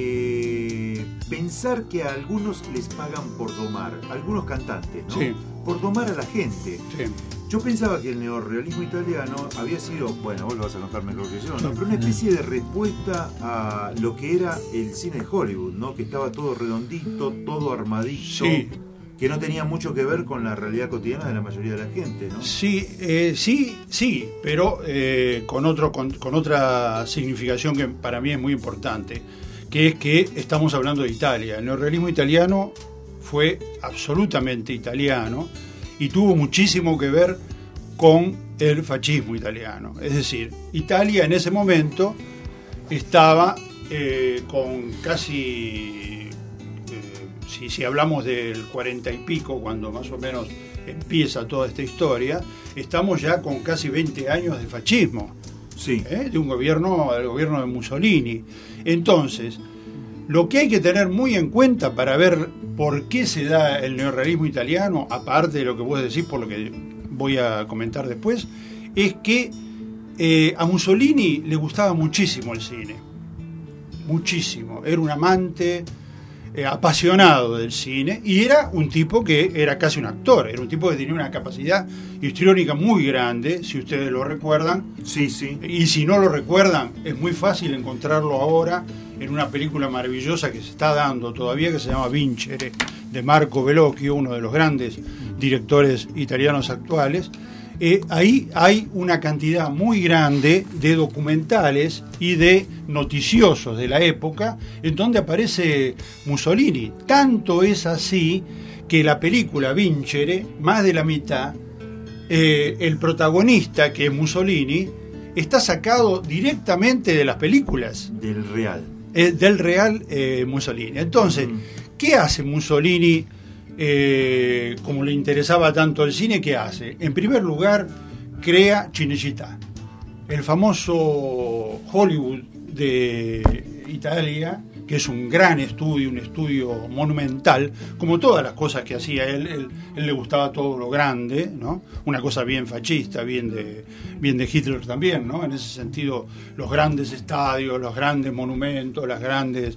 pensar que a algunos les pagan por domar, algunos cantantes, ¿no? Sí. Por domar a la gente. Sí. Yo pensaba que el neorrealismo italiano había sido, bueno, vos lo vas a contar mejor que yo, ¿no? Pero una especie de respuesta a lo que era el cine de Hollywood, ¿no? Que estaba todo redondito, todo armadito. Sí. Que no tenía mucho que ver con la realidad cotidiana de la mayoría de la gente, ¿no? Sí, pero con otra significación que para mí es muy importante, que es que estamos hablando de Italia. El neorrealismo italiano fue absolutamente italiano y tuvo muchísimo que ver con el fascismo italiano. Es decir, Italia en ese momento estaba con casi... Si hablamos del 40 y pico, cuando más o menos empieza toda esta historia, estamos ya con casi 20 años de fascismo, sí. Del gobierno de Mussolini. Entonces, lo que hay que tener muy en cuenta para ver por qué se da el neorrealismo italiano, aparte de lo que vos decís, por lo que voy a comentar después, es que a Mussolini le gustaba muchísimo el cine, muchísimo, era un amante apasionado del cine y era un tipo que era casi un actor, era un tipo que tenía una capacidad histriónica muy grande, si ustedes lo recuerdan. Sí, sí. Y si no lo recuerdan, es muy fácil encontrarlo ahora en una película maravillosa que se está dando todavía, que se llama Vincere, de Marco Bellocchio, uno de los grandes directores italianos actuales. Ahí hay una cantidad muy grande de documentales y de noticiosos de la época en donde aparece Mussolini. Tanto es así que la película Vincere, más de la mitad, el protagonista, que es Mussolini, está sacado directamente de las películas. Del real. Del real Mussolini. Entonces, ¿qué hace Mussolini? Como le interesaba tanto el cine, ¿qué hace? En primer lugar, crea Cinecittà, el famoso Hollywood de Italia, que es un gran estudio, un estudio monumental, como todas las cosas que hacía él le gustaba todo lo grande, ¿no? Una cosa bien fascista, bien de Hitler también, ¿no? En ese sentido, los grandes estadios, los grandes monumentos, los grandes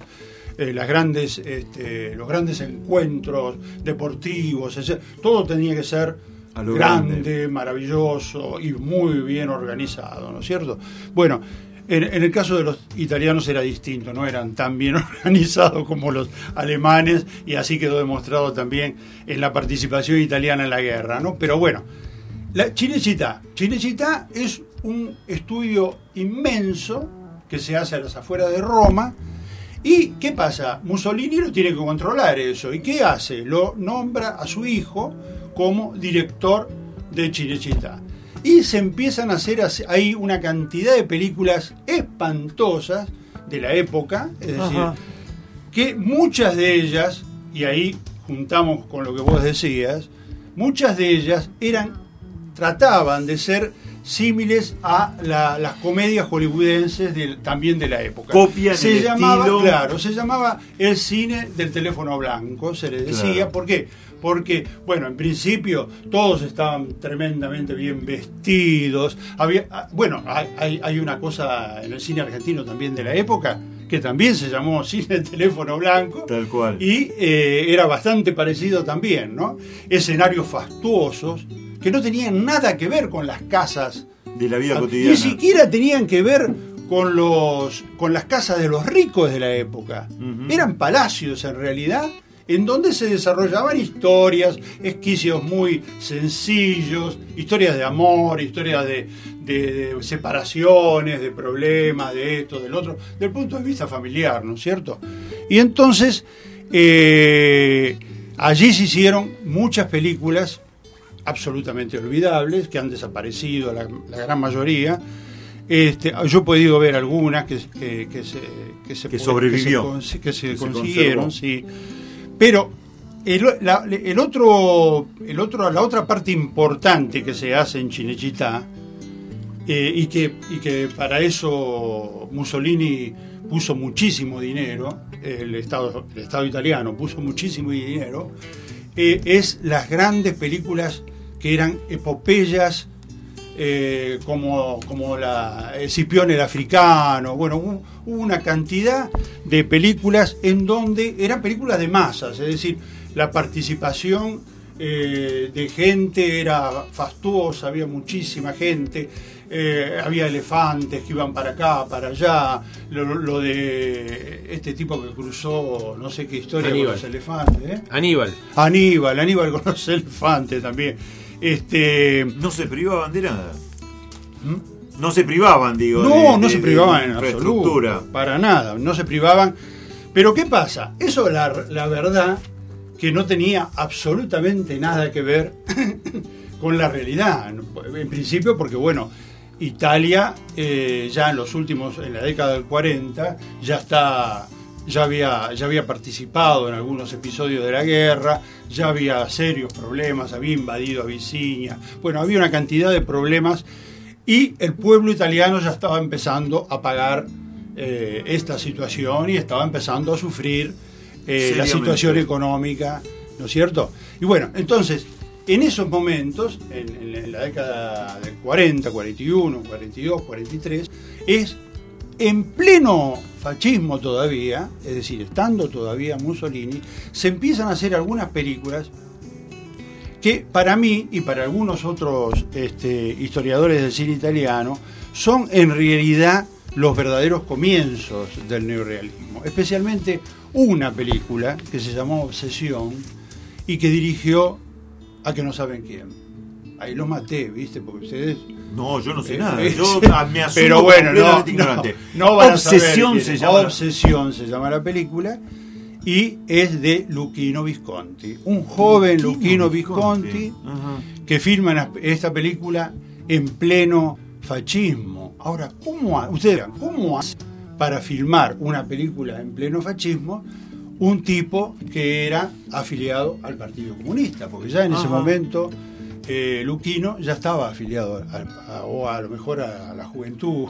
encuentros deportivos, todo tenía que ser grande, maravilloso y muy bien organizado, ¿no es cierto? Bueno, en el caso de los italianos era distinto, no eran tan bien organizados como los alemanes, y así quedó demostrado también en la participación italiana en la guerra, ¿no? Pero bueno, la Cinecittà es un estudio inmenso que se hace a las afueras de Roma. ¿Y qué pasa? Mussolini lo tiene que controlar eso. ¿Y qué hace? Lo nombra a su hijo como director de Cinecittà. Y se empiezan a hacer ahí una cantidad de películas espantosas de la época, es decir, que muchas de ellas, y ahí juntamos con lo que vos decías, muchas de ellas trataban de ser símiles a las comedias hollywoodenses también de la época. Copian el estilo. Claro, se llamaba el cine del teléfono blanco, se le decía. Claro. ¿Por qué? Porque, bueno, en principio todos estaban tremendamente bien vestidos. Hay una cosa en el cine argentino también de la época que también se llamó cine del teléfono blanco. Tal cual. Y era bastante parecido también, ¿no? Escenarios fastuosos que no tenían nada que ver con las casas de la vida cotidiana. Ni siquiera tenían que ver con las casas de los ricos de la época. Eran palacios en realidad, en donde se desarrollaban historias, esquicios muy sencillos, historias de amor, historias de separaciones, de problemas, de esto, del otro, del punto de vista familiar, ¿no es cierto? Y entonces allí se hicieron muchas películas absolutamente olvidables, que han desaparecido la gran mayoría. Yo he podido ver algunas que se consiguieron, sí. Pero la otra parte importante que se hace en Cinecittà, y que para eso Mussolini puso muchísimo dinero, el Estado italiano puso muchísimo dinero, es las grandes películas que eran epopeyas, como la Escipione el Africano. Bueno, hubo una cantidad de películas en donde eran películas de masas, es decir, la participación de gente era fastuosa, había muchísima gente, había elefantes que iban para acá, para allá, lo de este tipo que cruzó, no sé qué historia, Aníbal, con los elefantes, Aníbal con los elefantes también. No se privaban de nada. No se privaban, digo. No se privaban en absoluto, para nada, no se privaban. Pero ¿qué pasa? Eso la verdad que no tenía absolutamente nada que ver con la realidad. En principio porque, bueno, Italia ya en la década del 40 ya había participado en algunos episodios de la guerra, ya había serios problemas, había invadido Abisinia, bueno, había una cantidad de problemas y el pueblo italiano ya estaba empezando a pagar esta situación y estaba empezando a sufrir la situación económica, ¿no es cierto? Y bueno, entonces, en esos momentos, en la década del 40, 41, 42, 43, es en pleno fascismo todavía, es decir, estando todavía Mussolini, se empiezan a hacer algunas películas que para mí y para algunos otros historiadores del cine italiano son en realidad los verdaderos comienzos del neorrealismo, especialmente una película que se llamó Obsesión y que dirigió a que no saben quién. Ahí los maté, ¿viste? Porque ustedes... No, yo no sé nada. Yo me asumo pero bueno, completamente ignorante. No van Obsesión a saber, se llama. Obsesión se llama la película y es de Luchino Visconti. Un joven Luchino Visconti que filma esta película en pleno fascismo. Ahora, ¿cómo hace para filmar una película en pleno fascismo un tipo que era afiliado al Partido Comunista? Porque ya en ese momento Luchino ya estaba afiliado o a lo mejor a la juventud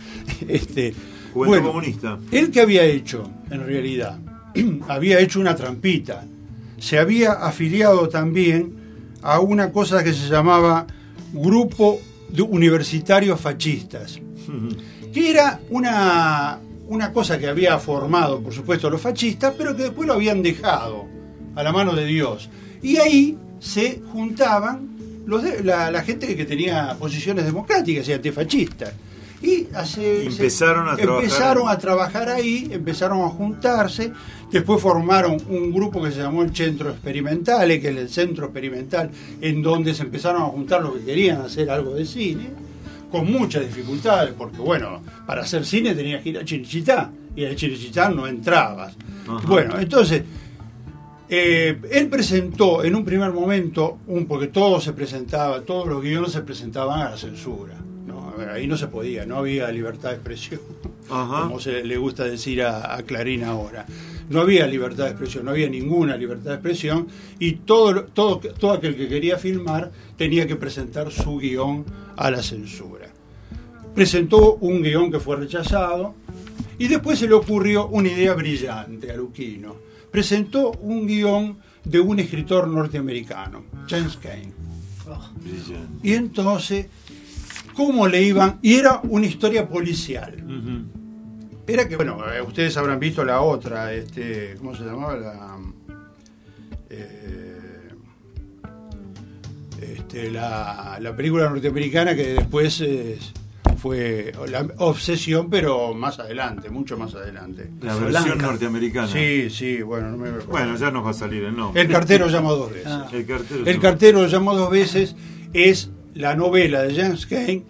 comunista. Él que había hecho en realidad había hecho una trampita, se había afiliado también a una cosa que se llamaba Grupo de Universitarios Fascistas, que era una cosa que había formado por supuesto los fascistas, pero que después lo habían dejado a la mano de Dios, y ahí se juntaban la gente que tenía posiciones democráticas y antifascistas, y empezaron a trabajar ahí, empezaron a juntarse, después formaron un grupo que se llamó el Centro Experimentale, que es el centro experimental en donde se empezaron a juntar los que querían hacer algo de cine, con muchas dificultades, porque bueno, para hacer cine tenías que ir a Cinecittà, y a Cinecittà no entrabas. Bueno, entonces él presentó en un primer momento, porque todos los guiones se presentaban a la censura, ¿no? Ahí no se podía, no había libertad de expresión, como se le gusta decir a Clarín ahora. No había libertad de expresión, no había ninguna libertad de expresión, y todo aquel que quería filmar tenía que presentar su guión a la censura. Presentó un guión que fue rechazado, y después se le ocurrió una idea brillante a Luchino. Presentó un guión de un escritor norteamericano, James Cain. Y entonces, ¿cómo le iban? Y era una historia policial. Era que, bueno, ustedes habrán visto la otra, ¿cómo se llamaba? La película norteamericana que después fue La Obsesión, pero más adelante, mucho más adelante. La versión norteamericana. Sí, bueno, no me recuerdo. Bueno, ya nos va a salir el nombre. El cartero llamó dos veces. El cartero llamó dos veces es la novela de James Cain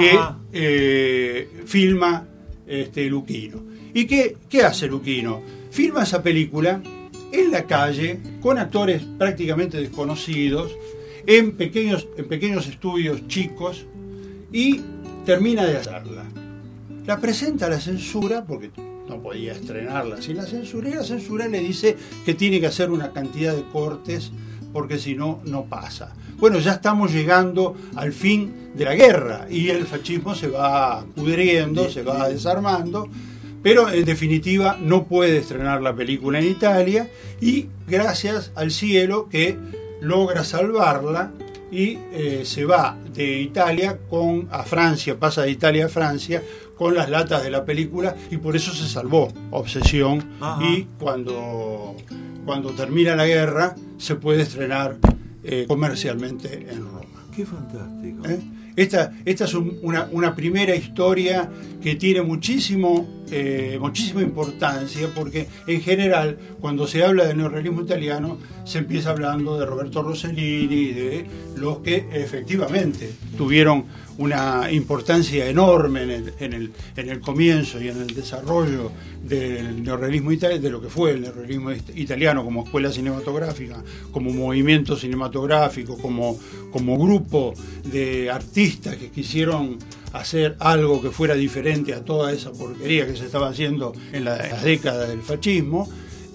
que filma Luchino. ¿Y qué hace Luchino? Filma esa película en la calle con actores prácticamente desconocidos, en pequeños estudios chicos, y termina de hacerla. La presenta a la censura porque no podía estrenarla sin la censura, y la censura le dice que tiene que hacer una cantidad de cortes porque si no, no pasa. Bueno, ya estamos llegando al fin de la guerra y el fascismo se va pudriendo, se va desarmando, pero en definitiva no puede estrenar la película en Italia, y gracias al cielo que logra salvarla y se va de Italia a Francia, pasa de Italia a Francia con las latas de la película, y por eso se salvó Obsesión. Y cuando termina la guerra se puede estrenar comercialmente en Roma. Qué fantástico. Esta es una primera historia que tiene muchísima importancia, porque en general cuando se habla del neorrealismo italiano se empieza hablando de Roberto Rossellini, de los que efectivamente tuvieron una importancia enorme en el comienzo y en el desarrollo del neorrealismo italiano, de lo que fue el neorrealismo italiano como escuela cinematográfica, como movimiento cinematográfico, como grupo de artistas que quisieron hacer algo que fuera diferente a toda esa porquería que se estaba haciendo en las décadas del fascismo,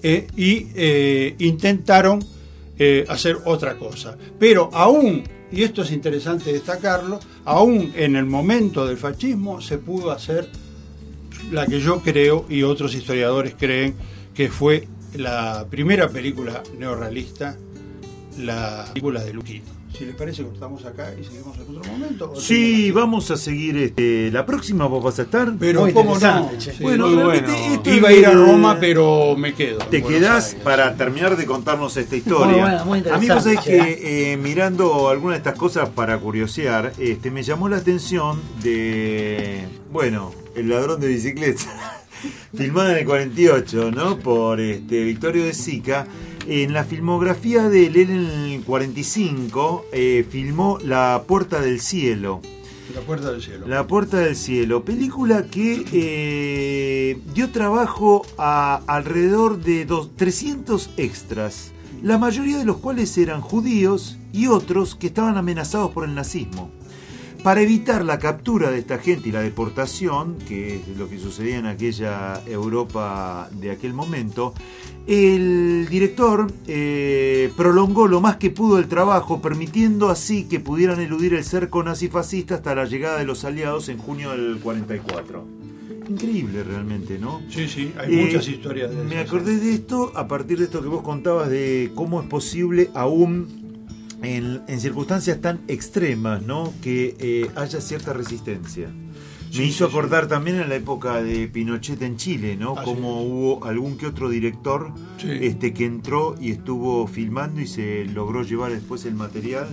y intentaron hacer otra cosa. Pero aún, y esto es interesante destacarlo, aún en el momento del fascismo se pudo hacer la que yo creo y otros historiadores creen que fue la primera película neorrealista, la película de Luchino. si les parece, cortamos acá y seguimos en otro momento. Sí, vamos a seguir. La próxima vos vas a estar. Pero Muy cómo no. interesante, Sí, bueno, realmente esto iba a ir a Roma, pero me quedo. Te quedás para terminar de contarnos esta historia. Muy interesante. Amigos, es que mirando algunas de estas cosas para curiosear, me llamó la atención de, El ladrón de bicicleta, filmada en el 48, ¿no? Por Vittorio De Sica. En la filmografía de él en el 45 filmó La Puerta del Cielo. La Puerta del Cielo. La Puerta del Cielo, película que dio trabajo a alrededor de 300 extras, la mayoría de los cuales eran judíos y otros que estaban amenazados por el nazismo. Para evitar la captura de esta gente y la deportación, que es lo que sucedía en aquella Europa de aquel momento, el director prolongó lo más que pudo el trabajo, permitiendo así que pudieran eludir el cerco nazifascista hasta la llegada de los aliados en junio del 44. Increíble realmente, ¿no? Sí, hay muchas historias de eso. Me acordé de esto a partir de esto que vos contabas de cómo es posible aún en circunstancias tan extremas, ¿no? Que haya cierta resistencia. Me hizo acordar también en la época de Pinochet en Chile, ¿no? Como hubo algún que otro director que entró y estuvo filmando y se logró llevar después el material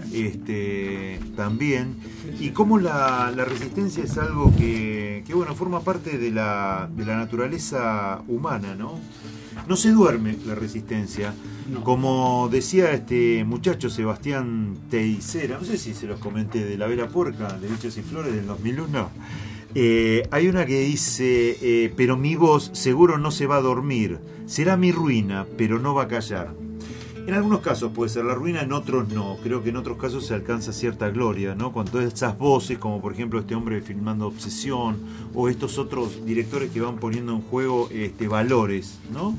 también. Y cómo la resistencia es algo que forma parte de la naturaleza humana, ¿no? No se duerme la resistencia. No. Como decía este muchacho Sebastián Teisera, no sé si se los comenté, de La Vela Puerca, de Bichos y Flores del 2001, hay una que dice, pero mi voz seguro no se va a dormir, será mi ruina, pero no va a callar. En algunos casos puede ser la ruina, en otros no. Creo que en otros casos se alcanza cierta gloria, ¿no? Con todas esas voces, como por ejemplo este hombre filmando Obsesión, o estos otros directores que van poniendo en juego valores, ¿no?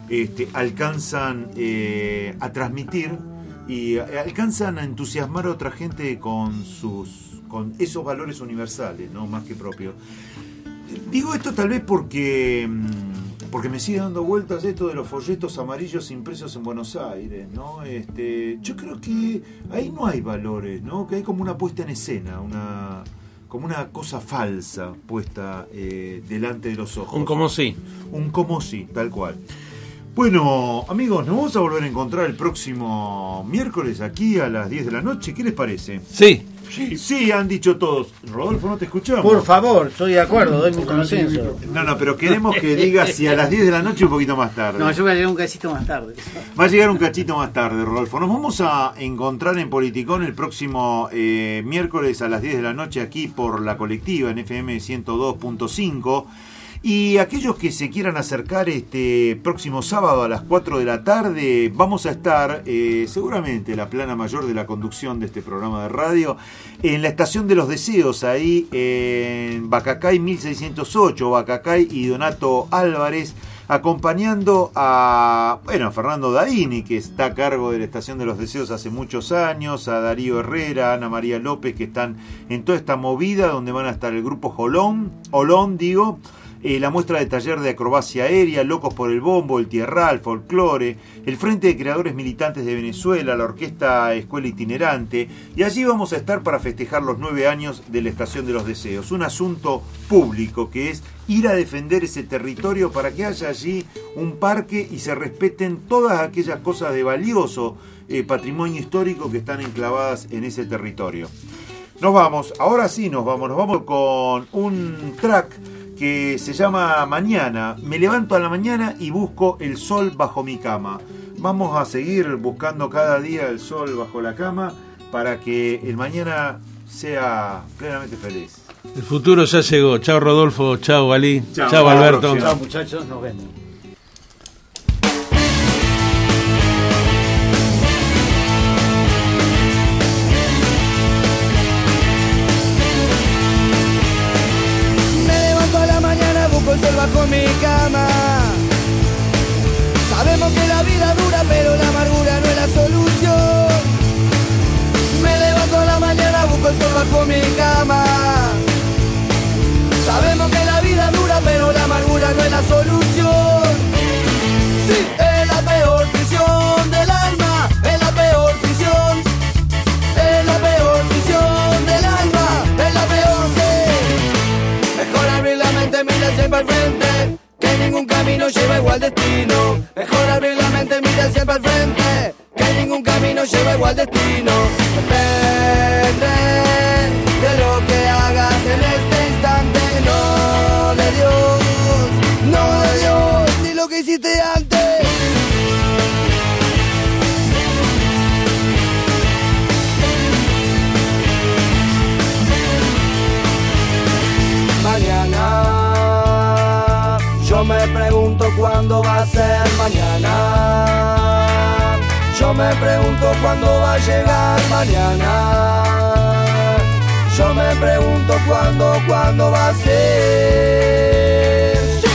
Alcanzan a transmitir y alcanzan a entusiasmar a otra gente con esos valores universales, ¿no? Más que propios. Digo esto tal vez porque me sigue dando vueltas esto de los folletos amarillos impresos en Buenos Aires, ¿no? Yo creo que ahí no hay valores, ¿no? Que hay como una puesta en escena, como una cosa falsa puesta delante de los ojos. Un como sí. Un como sí, tal cual. Bueno, amigos, nos vamos a volver a encontrar el próximo miércoles aquí a las 10 de la noche. ¿Qué les parece? Sí. Sí, han dicho todos. Rodolfo, no te escuchamos. Por favor, estoy de acuerdo, doy mi consenso. No, pero queremos que digas si a las 10 de la noche o un poquito más tarde. No, yo voy a llegar un cachito más tarde. Va a llegar un cachito más tarde, Rodolfo. Nos vamos a encontrar en Politicón el próximo miércoles a las 10 de la noche aquí por La Colectiva en FM 102.5. Y aquellos que se quieran acercar este próximo sábado a las 4 de la tarde, vamos a estar, seguramente la plana mayor de la conducción de este programa de radio, en la Estación de los Deseos, ahí en Bacacay 1608, Bacacay y Donato Álvarez, acompañando a Fernando Daini, que está a cargo de la Estación de los Deseos hace muchos años, a Darío Herrera, a Ana María López, que están en toda esta movida, donde van a estar el grupo Olón, la muestra de taller de acrobacia aérea, Locos por el Bombo, el Tierral, Folclore, el Frente de Creadores Militantes de Venezuela, la Orquesta Escuela Itinerante, y allí vamos a estar para festejar los 9 años de la Estación de los Deseos. Un asunto público que es ir a defender ese territorio para que haya allí un parque y se respeten todas aquellas cosas de valioso patrimonio histórico que están enclavadas en ese territorio. Nos vamos con un track que se llama Mañana. Me levanto a la mañana y busco el sol bajo mi cama. Vamos a seguir buscando cada día el sol bajo la cama para que el mañana sea plenamente feliz. El futuro ya llegó. Chao Rodolfo, chao Ali, chao Alberto. Chao muchachos, nos vemos. El sol bajo mi cama. Sabemos que la vida dura, pero la amargura no es la solución. Me levanto a la mañana, busco el sol bajo mi cama. Sabemos que la vida dura, pero la amargura no es la solución. Sí, es la peor prisión del alma, es la peor prisión. igual destino. Mejor abrir la mente, mira siempre al frente, que ningún camino lleva igual destino. Depende de lo que hagas en este instante, no de Dios, no de Dios, ni lo que hiciste antes. Mañana, yo me pregunto cuándo va a ser mañana. Yo me pregunto cuándo va a llegar mañana. Yo me pregunto cuándo va a ser. ¡Sí!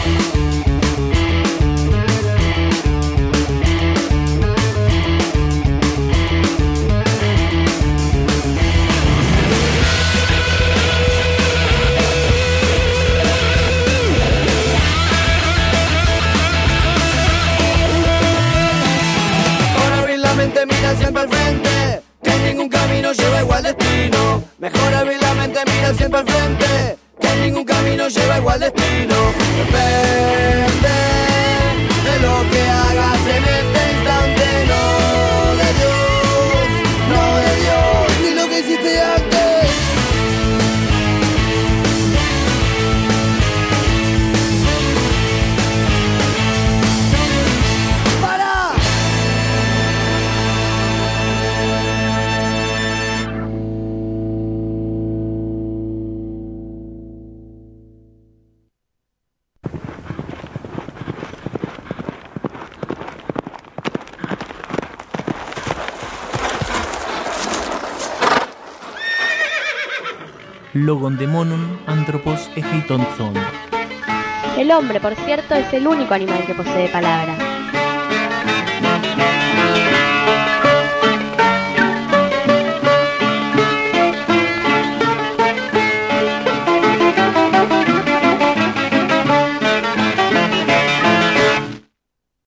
Mira siempre al frente, que ningún camino lleva igual destino. Mejor abrir la mente, mira siempre al frente, que ningún camino lleva igual destino. Depende de lo que hagas en este instante, no de Dios, no de Dios, ni lo que hiciste antes. Logon demonum anthropos ejeitonzon. El hombre, por cierto, es el único animal que posee palabra.